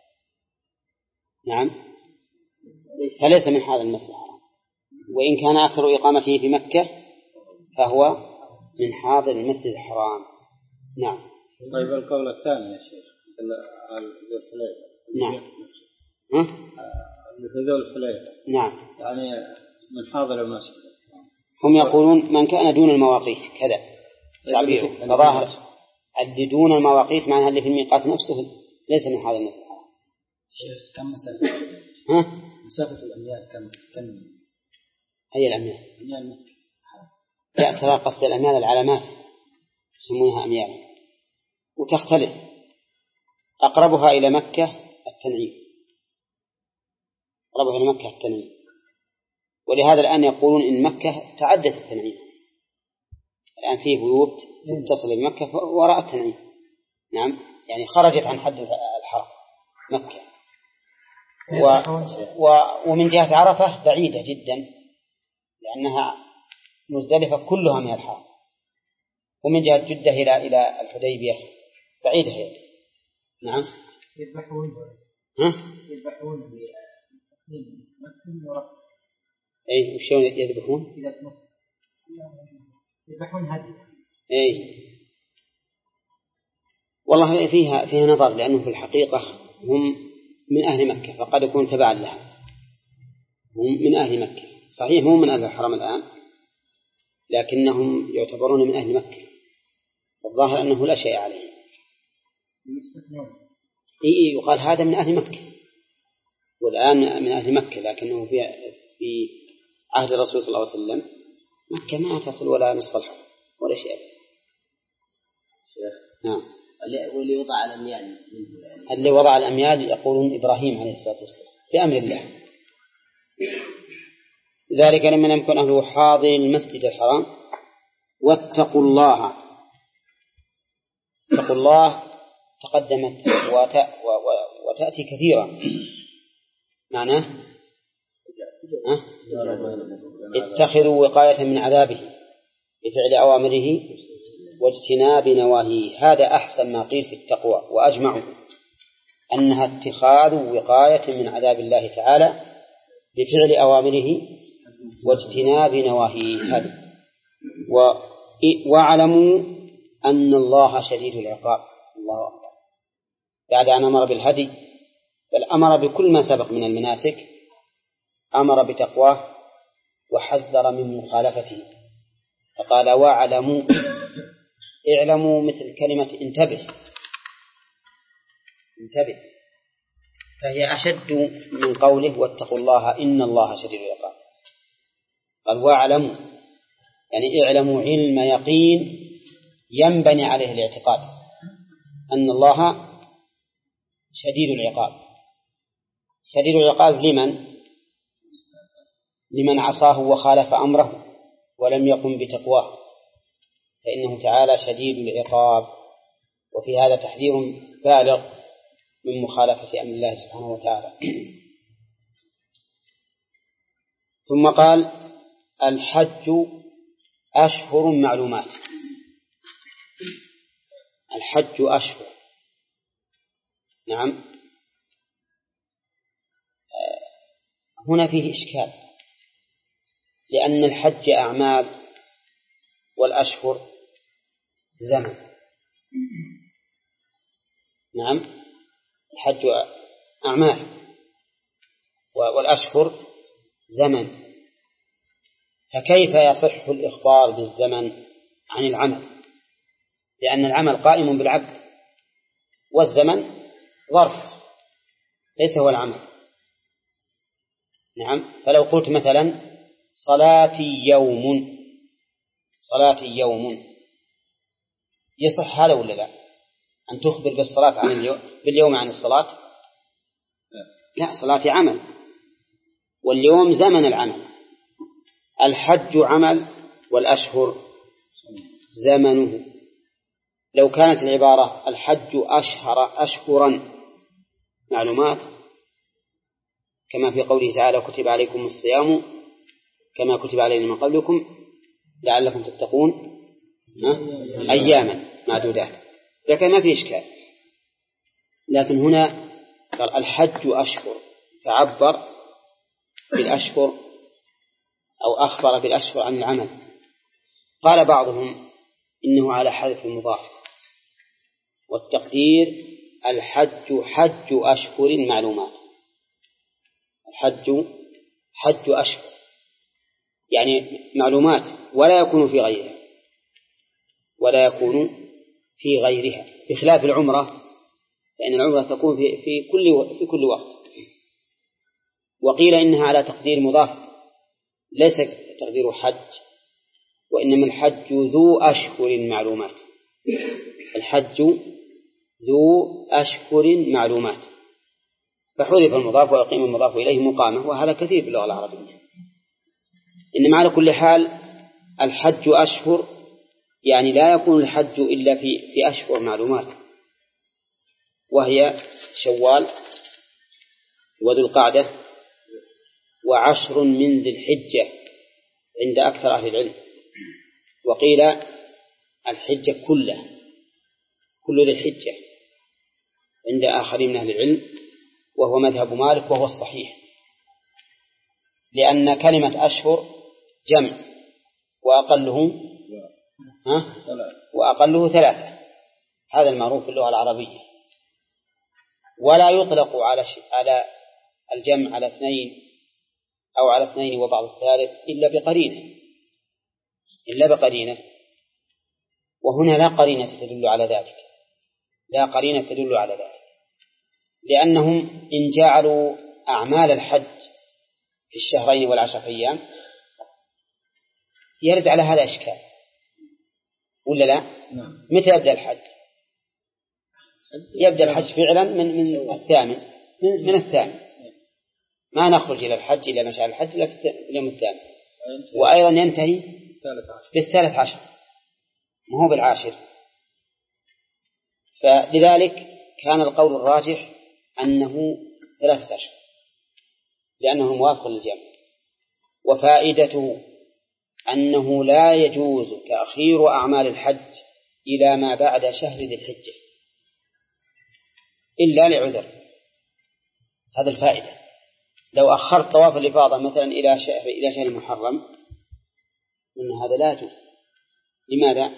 نعم فليس من حاضر المسجد الحرام، وإن كان أكثر إقامته في مكة فهو من حاضر المسجد الحرام. نعم. طيب القول الثاني يا شيخ ذو الحليفة. نعم. ها؟ ذو الحليفة. نعم. يعني من حاضر المسجد. هم يقولون من كان دون المواقيت كذا تعبيره، فظاهر اللي دون المواقيت معناها اللي في الميقات نفسه ليس من حاضر المسجد الحرام. شيخ كم مسافة؟ ها؟ مسافة الأميال كم كم؟ أي الأميال؟ أميال مكة. لا ترى قصد الأميال العلامات يسمونها أميال وتختلف. أقربها إلى مكة التنعيم، أقربها إلى مكة التنعيم، ولهذا الآن يقولون إن مكة تعدت التنعيم، الآن فيه بيوت متصلة بمكة وراء التنعيم. نعم يعني خرجت عن حد الحرم مكة. و... و... ومن جهة عرفة بعيدة جدا لأنها مزدلفة كلها من الحرم، ومن جهة جدة إلى إلى الحديبية بعيدة هي. نعم. يذبحون ها؟ يذبحون بتصميم مكة ورفع. أي وشون يذبحون؟ يذبحون هدي. أي والله فيها فيها نظر، لأنه في الحقيقة هم من أهل مكة فقد يكون تبعا لها. هم من أهل مكة صحيح، هم من أهل الحرم الآن لكنهم يعتبرون من أهل مكة، والظاهر أنه لا شيء عليه. إيه يقال هذا من أهل مكة والآن من أهل مكة، لكنه في في عهد الرسول صلى الله عليه وسلم مكة ما تصل ولا نصف الحرم ولا شيء. نعم. واللي وضع الأميال اللي وضع الأميال يقولون إبراهيم عليه الصلاة والسلام بأمر الله. ذلك لمن يكن أهله حاضر المسجد الحرام واتقوا الله. اتقوا الله تقدمت وتأتي كثيرا، معناه اتخذوا وقاية من عذابه بفعل أوامره واجتناب نواهيه. هذا أحسن ما قيل في التقوى، وأجمعوا أنها اتخاذ وقاية من عذاب الله تعالى بفعل أوامره واجتناب نواهيه. هذا واعلموا أن الله شديد العقاب. الله أكبر. بعد أن أمر بالهدي بل أمر بكل ما سبق من المناسك، أمر بتقواه وحذر من مخالفته، فقال واعلموا. اعلموا مثل كلمة انتبه، انتبه، فهي أشد من قوله واتقوا الله إن الله شديد العقاب. قال واعلموا يعني اعلموا علم يقين ينبني عليه الاعتقاد أن الله شديد العقاب. شديد العقاب لمن؟ لمن عصاه وخالف أمره ولم يقم بتقواه، فإنه تعالى شديد العقاب. وفي هذا تحذير بالغ من مخالفة أمر الله سبحانه وتعالى. ثم قال الحج أشهر معلومات. الحج أشهر، نعم. هنا فيه إشكال، لأن الحج أعمال والأشهر زمن. نعم الحج أعمال والأشهر زمن، فكيف يصح الإخبار بالزمن عن العمل؟ لأن العمل قائم بالعبد والزمن ظرف ليس هو العمل. نعم. فلو قلت مثلا صلاتي يوم، صلاتي يوم، يصح هذا ولا لا؟ أن تخبر بالصلاة عن اليوم باليوم عن الصلاة؟ لا، صلاتي عمل واليوم زمن العمل. الحج عمل والأشهر زمنه. لو كانت العبارة الحج أشهر أشهرا معلومات كما في قوله تعالى كتب عليكم الصيام كما كتب علينا من قبلكم لعلكم تتقون أياما معدودات، لكن ما في إشكال. لكن هنا قال الحج أشهر، فعبر بالأشهر أو أخبر بالأشهر عن العمل. قال بعضهم إنه على حذف المضاف، والتقدير الحج حج أشهر معلومات، الحج حج أشهر يعني معلومات، ولا يكون في غيرها ولا يكون في غيرها بخلاف العمرة، فإن العمرة تكون في في كل في كل وقت. وقيل إنها على تقدير مضاف ليس تقدير حج، وإنما الحج ذو أشهر معلومات، الحج ذو أشهر معلومات، فحذف المضاف ويقيم المضاف إليه مقامه، وهذا كثير في اللغة العربية. إنما على كل حال الحج أشهر يعني لا يكون الحج إلا في في أشهر معلومات، وهي شوال وذو القعدة وعشر من ذي الحجة عند أكثر أهل العلم. وقيل الحجة كلها كل ذي الحجة عند آخرين من أهل العلم، وهو مذهب مالك وهو الصحيح، لأن كلمة أشهر جمع وأقله ها؟ وأقله ثلاثة، هذا المعروف في اللغة العربية، ولا يطلق على على الجمع على اثنين أو على اثنين وبعض الثالث إلا بقرينة إلا بقرينة وهنا لا قرينة تدل على ذلك، لا قرينة تدل على ذلك، لأنهم إن جعلوا أعمال الحج في الشهرين والعشر أيام يرد على هذا إشكال ولا لا؟ متى يبدأ الحج؟ يبدأ الحج فعلا من من الثامن من, من الثامن، ما نخرج إلى الحج إلى مشاعر الحج إلا في اليوم الثامن، وأيضا ينتهي بالثالث عشر ما هو بالعاشر. فلذلك كان القول الراجح أنه ثلاثة أشهر لأنه موافق للجمع، وفائدته أنه لا يجوز تأخير أعمال الحج إلى ما بعد شهر ذي الحجة إلا لعذر، هذا الفائدة. لو أخرت طواف الإفاضة مثلا إلى شهر إلى شهر محرم إن هذا لا يجوز. لماذا؟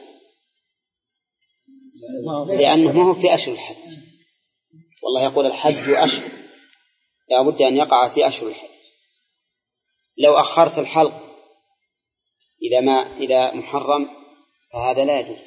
لأنه ما هو في أشهر الحج، والله يقول الحج أشهر، لا بد أن يقع في أشهر الحج. لو أخرت الحلق إلى ما إلى محرم فهذا لا يجوز،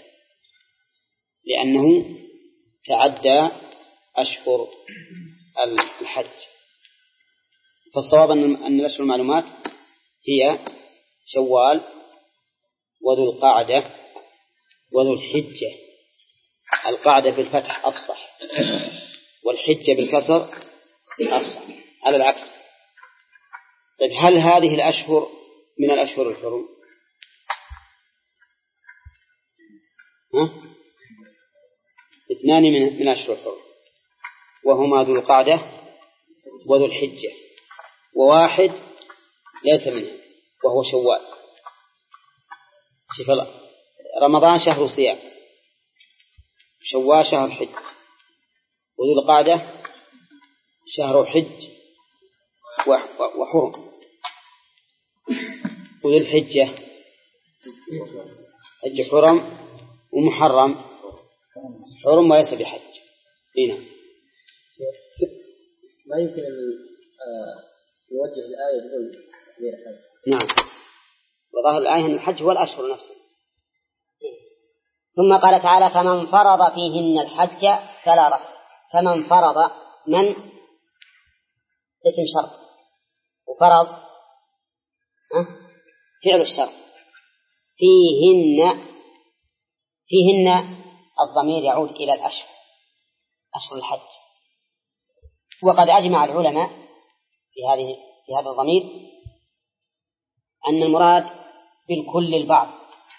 لأنه تعدى أشهر الحج. فالصواب أن الأشهر المعلومات هي شوال وذو القعدة وذو الحجة، القعدة بالفتح أفصح والحجة بالكسر أفصح على العكس. طيب هل هذه الأشهر من الأشهر الحرم؟ ها؟ اثنان من من أشهر الحرم وهما ذو القعدة وذو الحجة، وواحد ليس منه وهو شوال. شوف رمضان شهر صيام، شوال شهر حج، وذو القعدة شهر حج وحرم، وذو الحجة حج حرم ومحرم حرم وليس بحج. هنا ما يمكن أن يوجه الآية بدون غير حج. نعم، وظاهر الآية أن الحج هو الأشهر نفسه. ثم قال تعالى فمن فرض فيهن الحج فلا رفث. فمن فرض، من اسم شرط، وفرض فعل الشرط. فيهن فيهن الضمير يعود إلى الأشهر، أشهر الحج. وقد أجمع العلماء في هذه في هذا الضمير أن المراد بالكل البعض،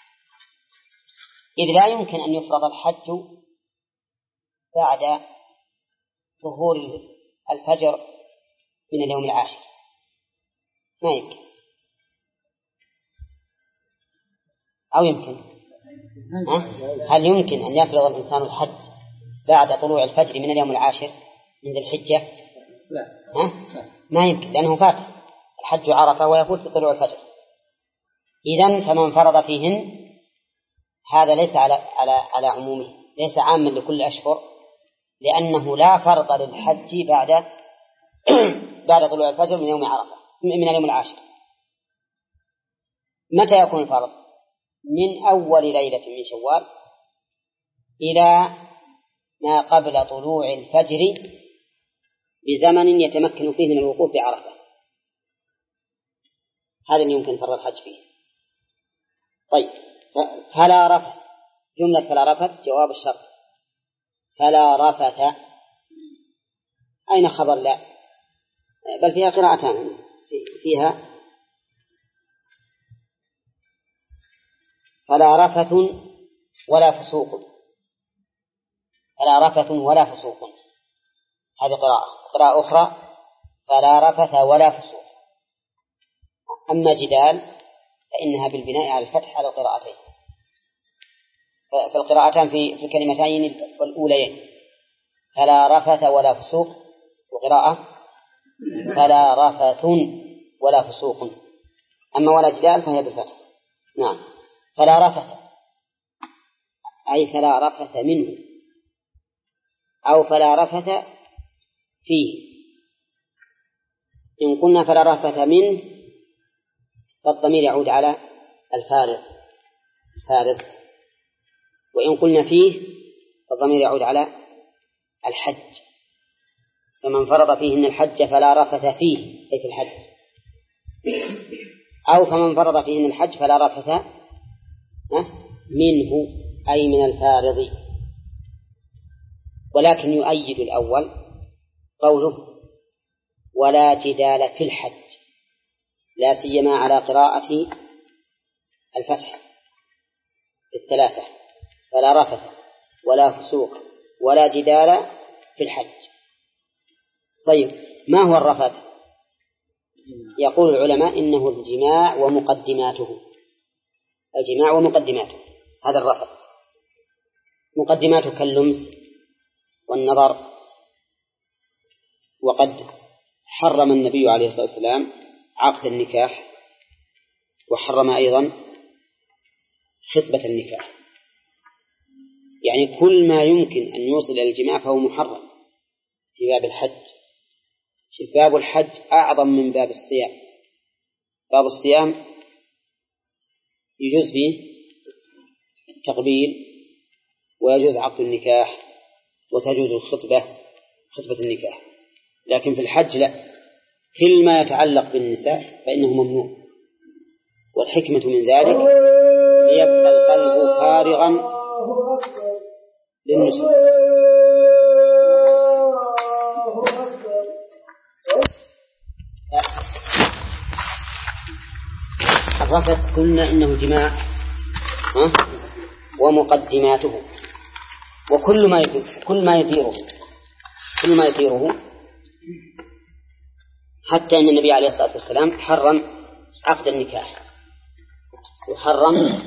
إذ لا يمكن أن يفرض الحج بعد ظهور الفجر من اليوم العاشر؟ ما يمكن. أو يمكن؟ هل يمكن أن يفرض الإنسان الحج بعد طلوع الفجر من اليوم العاشر من ذي الحجة؟ لا. ها؟ ما يمكن، لأنه فات الحج عرفة ويفوت في طلوع الفجر. إذن فمن فرض فيهن هذا ليس على على على عمومه، ليس عاما لكل أشهر، لأنه لا فرض للحج بعد بعد طلوع الفجر من يوم عرفة من اليوم العاشر. متى يكون الفرض؟ من أول ليلة من شوال إلى ما قبل طلوع الفجر بزمن يتمكن فيه من الوقوف بعرفة. هذا اللي يمكن فرض الحج فيه. طيب، فلا رفث، جملة فلا رفث جواب الشرط. فلا رفث أين خبر لا؟ بل فيها قراءتان، فيها فلا رفث ولا فسوق. فلا رفث ولا فسوق، هذه قراءة. قراءة أخرى فلا رفث ولا فسوق. أما جدال فإنها بالبناء على الفتح على القراءتين، فالقراءتان في في الكلمتين الأوليين فلا رفث ولا فسوق، وقراءة فلا رفث ولا فسوق. أما ولا جدال فهي بالفتح. نعم. فلا رفث أي فلا رفث منه، أو فلا رفث فيه. إن قلنا فلا رفث منه فالضمير يعود على الفارغ الفارغ، وإن قلنا فيه فالضمير يعود على الحج. فمن فرض فيهن الحج فلا رفث فيه أي في الحج، أو فمن فرض فيهن الحج فلا رفث منه أي من الفارض. ولكن يؤيد الأول قوله ولا جدال في الحج، لا سيما على قراءة الفتح الثلاثة، فلا رفث ولا فسوق ولا جدال في الحج. طيب، ما هو الرفث؟ يقول العلماء إنه الجماع ومقدماته. الجماع ومقدماته هذا الرفث. مقدماته كاللمس والنظر. وقد حرم النبي عليه الصلاة والسلام عقد النكاح، وحرم أيضا خطبة النكاح. يعني كل ما يمكن أن يوصل إلى الجماع فهو محرم في باب الحج. باب الحج أعظم من باب الصيام. باب الصيام يجوز فيه التقبيل ويجوز عقد النكاح وتجوز الخطبة خطبة النكاح، لكن في الحج لا، كل ما يتعلق بالنساء فإنه ممنوع. والحكمة من ذلك ليبقى القلب فارغا للنساء. الرفث قلنا إنه جماع ومقدماته، وكل ما يثيره كل ما يثيره كل ما يثيره حتى أن النبي عليه الصلاة والسلام حرم عقد النكاح وحرم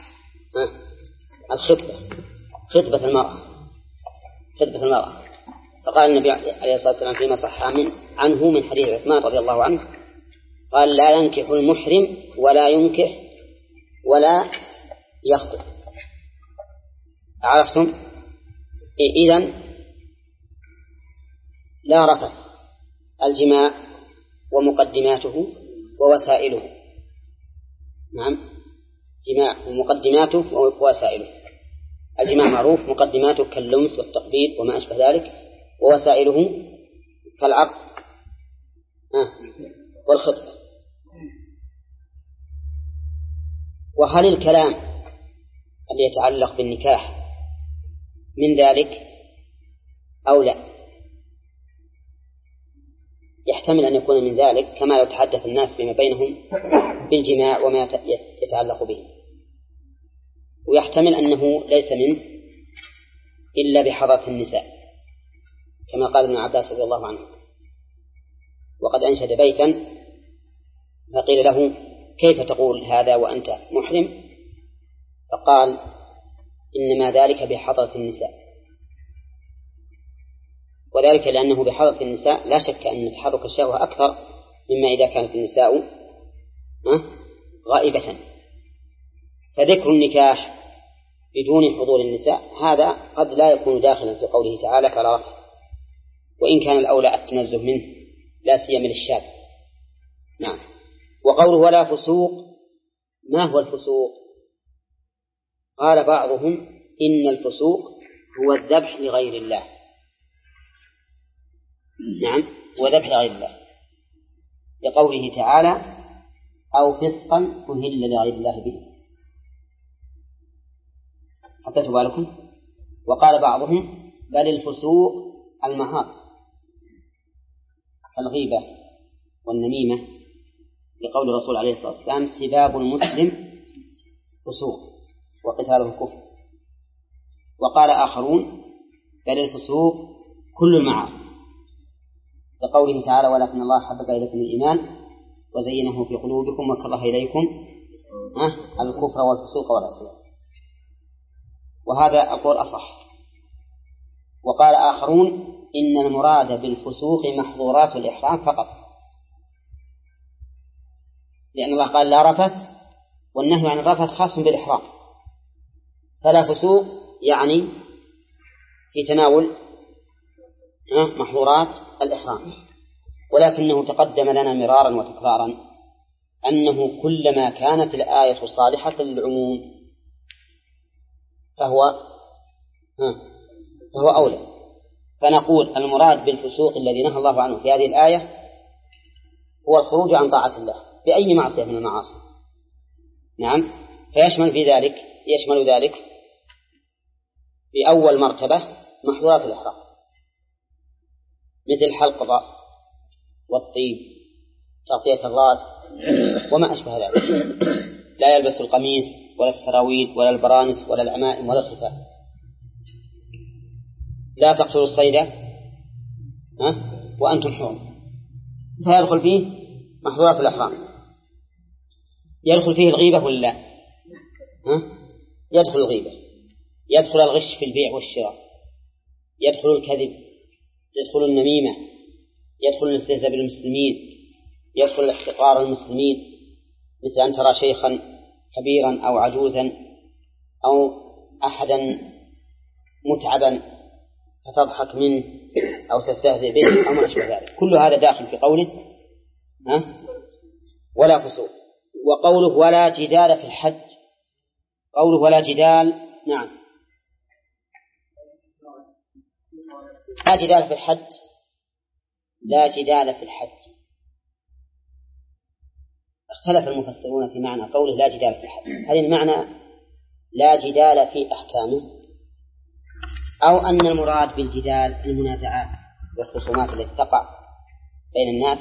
الخطبة خطبة المرأة خطبة المرأة فقال النبي عليه الصلاة والسلام فيما صح من عنه من حديث عثمان رضي الله عنه قال لا ينكح المحرم ولا ينكح ولا يخطب. عرفتم؟ إذن لا رفث الجماع ومقدماته ووسائله. نعم، جماع ومقدماته ووسائله. الجماع معروف، مقدماته كاللمس والتقبيل وما أشبه ذلك، ووسائله كالعقد والخطبة. وهل الكلام الذي يتعلق بالنكاح من ذلك أو لا؟ يحتمل أن يكون من ذلك، كما لو تحدث الناس فيما بينهم بالجماع وما يتعلق به، ويحتمل أنه ليس منه إلا بحضرة النساء كما قال ابن عباس رضي الله عنه. وقد أنشد بيتا فقيل له كيف تقول هذا وأنت محرم؟ فقال إنما ذلك بحضرة النساء، وذلك لأنه بحضرة النساء لا شك أن تحرك الشهوة أكثر مما إذا كانت النساء غائبة. فذكر النكاح بدون حضور النساء هذا قد لا يكون داخلا في قوله تعالى فلا رفث، وإن كان الأولى التنزه منه لا سيما للشاذ. نعم. وقوله ولا فسوق، ما هو الفسوق؟ قال بعضهم إن الفسوق هو الذبح لغير الله. نعم، وذبح لغير الله لقوله تعالى أو فسقا أهل لغير الله به. حطيتوا بالكم؟ وقال بعضهم بل الفسوق المعاصي الغيبة والنميمة، لقول الرسول عليه الصلاة والسلام سباب المسلم فسوق وقتاله كفر. وقال آخرون بل الفسوق كل المعاصي، لقوله تعالى ولكن الله حبب إليكم الإيمان وزينه في قلوبكم وكره إليكم الكفر والفسوق والعصيان، وهذا أقول أصح. وقال آخرون إن المراد بالفسوق محظورات الإحرام فقط، لأن الله قال لا رفث، والنهي عن الرفث خاص بالإحرام، فلا فسوق يعني في تناول محظورات الإحرام. ولكنه تقدم لنا مرارا وتكرارا أنه كلما كانت الآية صالحة للعموم فهو فهو أولى. فنقول المراد بالفسوق الذي نهى الله عنه في هذه الآية هو الخروج عن طاعة الله بأي معصية من المعاصي. نعم، فيشمل في ذلك يشمل ذلك في أول مرتبة محظورات الإحرام مثل حلق الرأس والطيب تغطية الرأس وما أشبه ذلك. لا يلبس القميص ولا السراويل ولا البرانس ولا العمائم ولا الخفاف. لا تقتلوا الصيد وأنتم حرم، فيدخل فيه محظورات الإحرام. يدخل فيه الغيبة ولا لا؟ يدخل الغيبة، يدخل الغش في البيع والشراء، يدخل الكذب، يدخل النميمة، يدخل الاستهزاء بالمسلمين، يدخل احتقار المسلمين، مثل أن ترى شيخا كبيرا أو عجوزا أو أحدا متعبا فتضحك منه أو تستهزئ به أو ما أشبه ذلك. كل هذا داخل في قوله ها ولا فسوق. وقوله ولا جدال في الحج، قوله ولا جدال، نعم لا جدال في الحج، لا جدال في الحج. اختلف المفسرون في معنى قوله لا جدال في الحج، هل المعنى لا جدال في أحكامه أو أن المراد بالجدال المنازعات والخصومات التي تقع بين الناس؟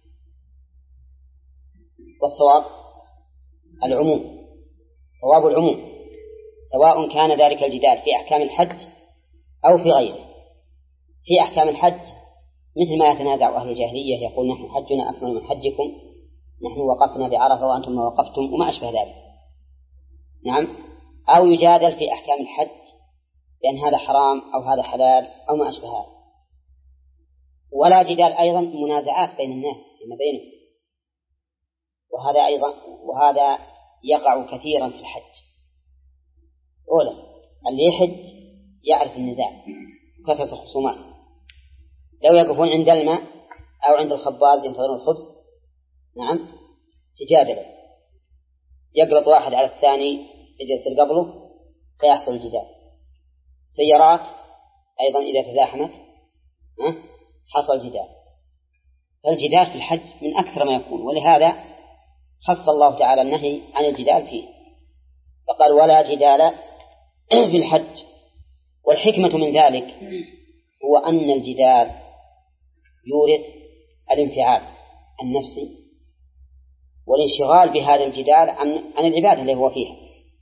والصواب العموم، صواب العموم، سواء كان ذلك الجدال في أحكام الحج أو في غيره. في أحكام الحج مثل ما يتنازع أهل الجاهلية، يقول نحن حجنا أكمل من حجكم، نحن وقفنا بعرفة وأنتم ما وقفتم وما أشبه ذلك. نعم، أو يجادل في أحكام الحج بأن هذا حرام أو هذا حلال أو ما أشبه هذا. ولا جدال أيضا منازعات بين الناس فيما بينهم، وهذا أيضا وهذا يقع كثيرا في الحج. أولا اللي يحج يعرف النزاع وكثرة الخصومات، لو يقفون عند الماء أو عند الخباز ينتظرون الخبز نعم تجادل، يقلط واحد على الثاني يجلس قبله فيحصل الجدال. السيارات أيضا إذا تزاحمت حصل جدال. فالجدال في الحج من أكثر ما يكون، ولهذا خص الله تعالى النهي عن الجدال فيه فقال ولا جدال في الحج. والحكمة من ذلك هو أن الجدال يورث الانفعال النفسي والانشغال بهذا الجدال عن عن العبادة اللي هو فيها.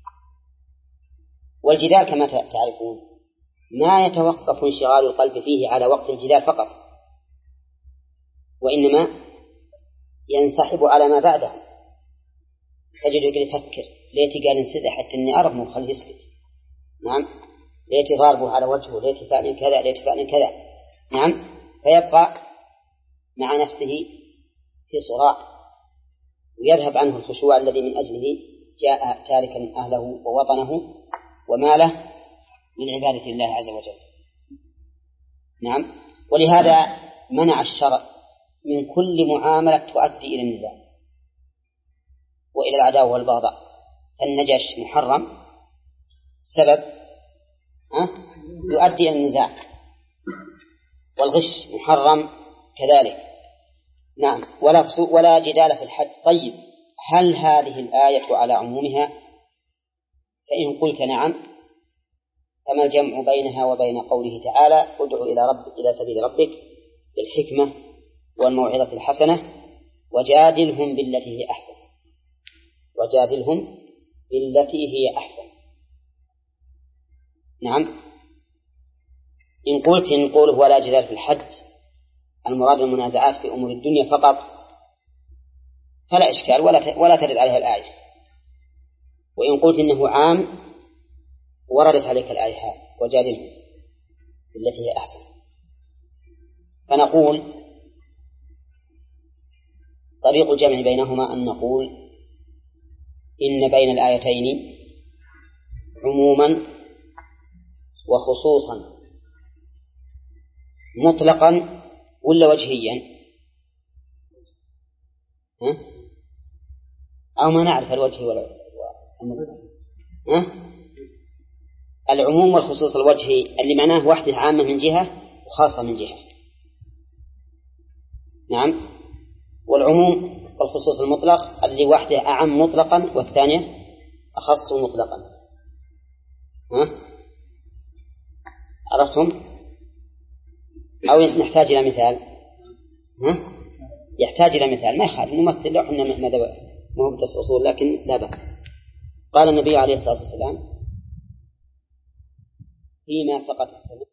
والجدال كما تعرفون ما يتوقف انشغال القلب فيه على وقت الجدال فقط، وإنما ينسحب على ما بعده، تجد يفكر ليتي قال انسد حتى إني أرغم وخليه يسكت. نعم، ليتي ضاربه على وجهه، ليتي فعل كذا، ليتي فعل كذا. نعم، فيبقى مع نفسه في صراع، ويذهب عنه الخشوع الذي من أجله جاء تاركا أهله ووطنه وماله من عبادة الله عز وجل. نعم، ولهذا منع الشرع من كل معاملة تؤدي إلى النزاع وإلى العداوة والبغضاء. النجش محرم سبب أه؟ يؤدي إلى النزاع، والغش محرم كذلك. نعم، ولا ولا جدال في الحج. طيب، هل هذه الآية على عمومها؟ فإن قلت نعم، فما الجمع بينها وبين قوله تعالى ادع إلى رب إلى سبيل ربك بالحكمة والموعظة الحسنة وجادلهم بالتي هي أحسن، وجادلهم بالتي هي أحسن. نعم، إن قلت إن قوله ولا جدال في الحج المراد المنازعات في أمور الدنيا فقط فلا إشكال ولا ولا ترد عليها الآية. وإن قلت إنه عام وردت عليك الآية هذه وجادلهم بالتي هي أحسن، فنقول طريق الجمع بينهما أن نقول إن بين الآيتين عموما وخصوصا مطلقا ولا وجهيا، ها؟ أو ما نعرف الوجه ولا ها؟ العموم والخصوص الوجهي اللي معناه وحده عامة من جهة وخاصة من جهة. نعم، والعموم والخصوص المطلق اللي وحده أعم مطلقا والثانية أخص مطلقا. ها؟ عرفتم؟ أو نحتاج إلى مثال؟ ها؟ يحتاج إلى مثال، ما يخالف نمثل له حنا ماذا ما هو بدرس أصول لكن لا بأس. قال النبي عليه الصلاة والسلام فيما سقط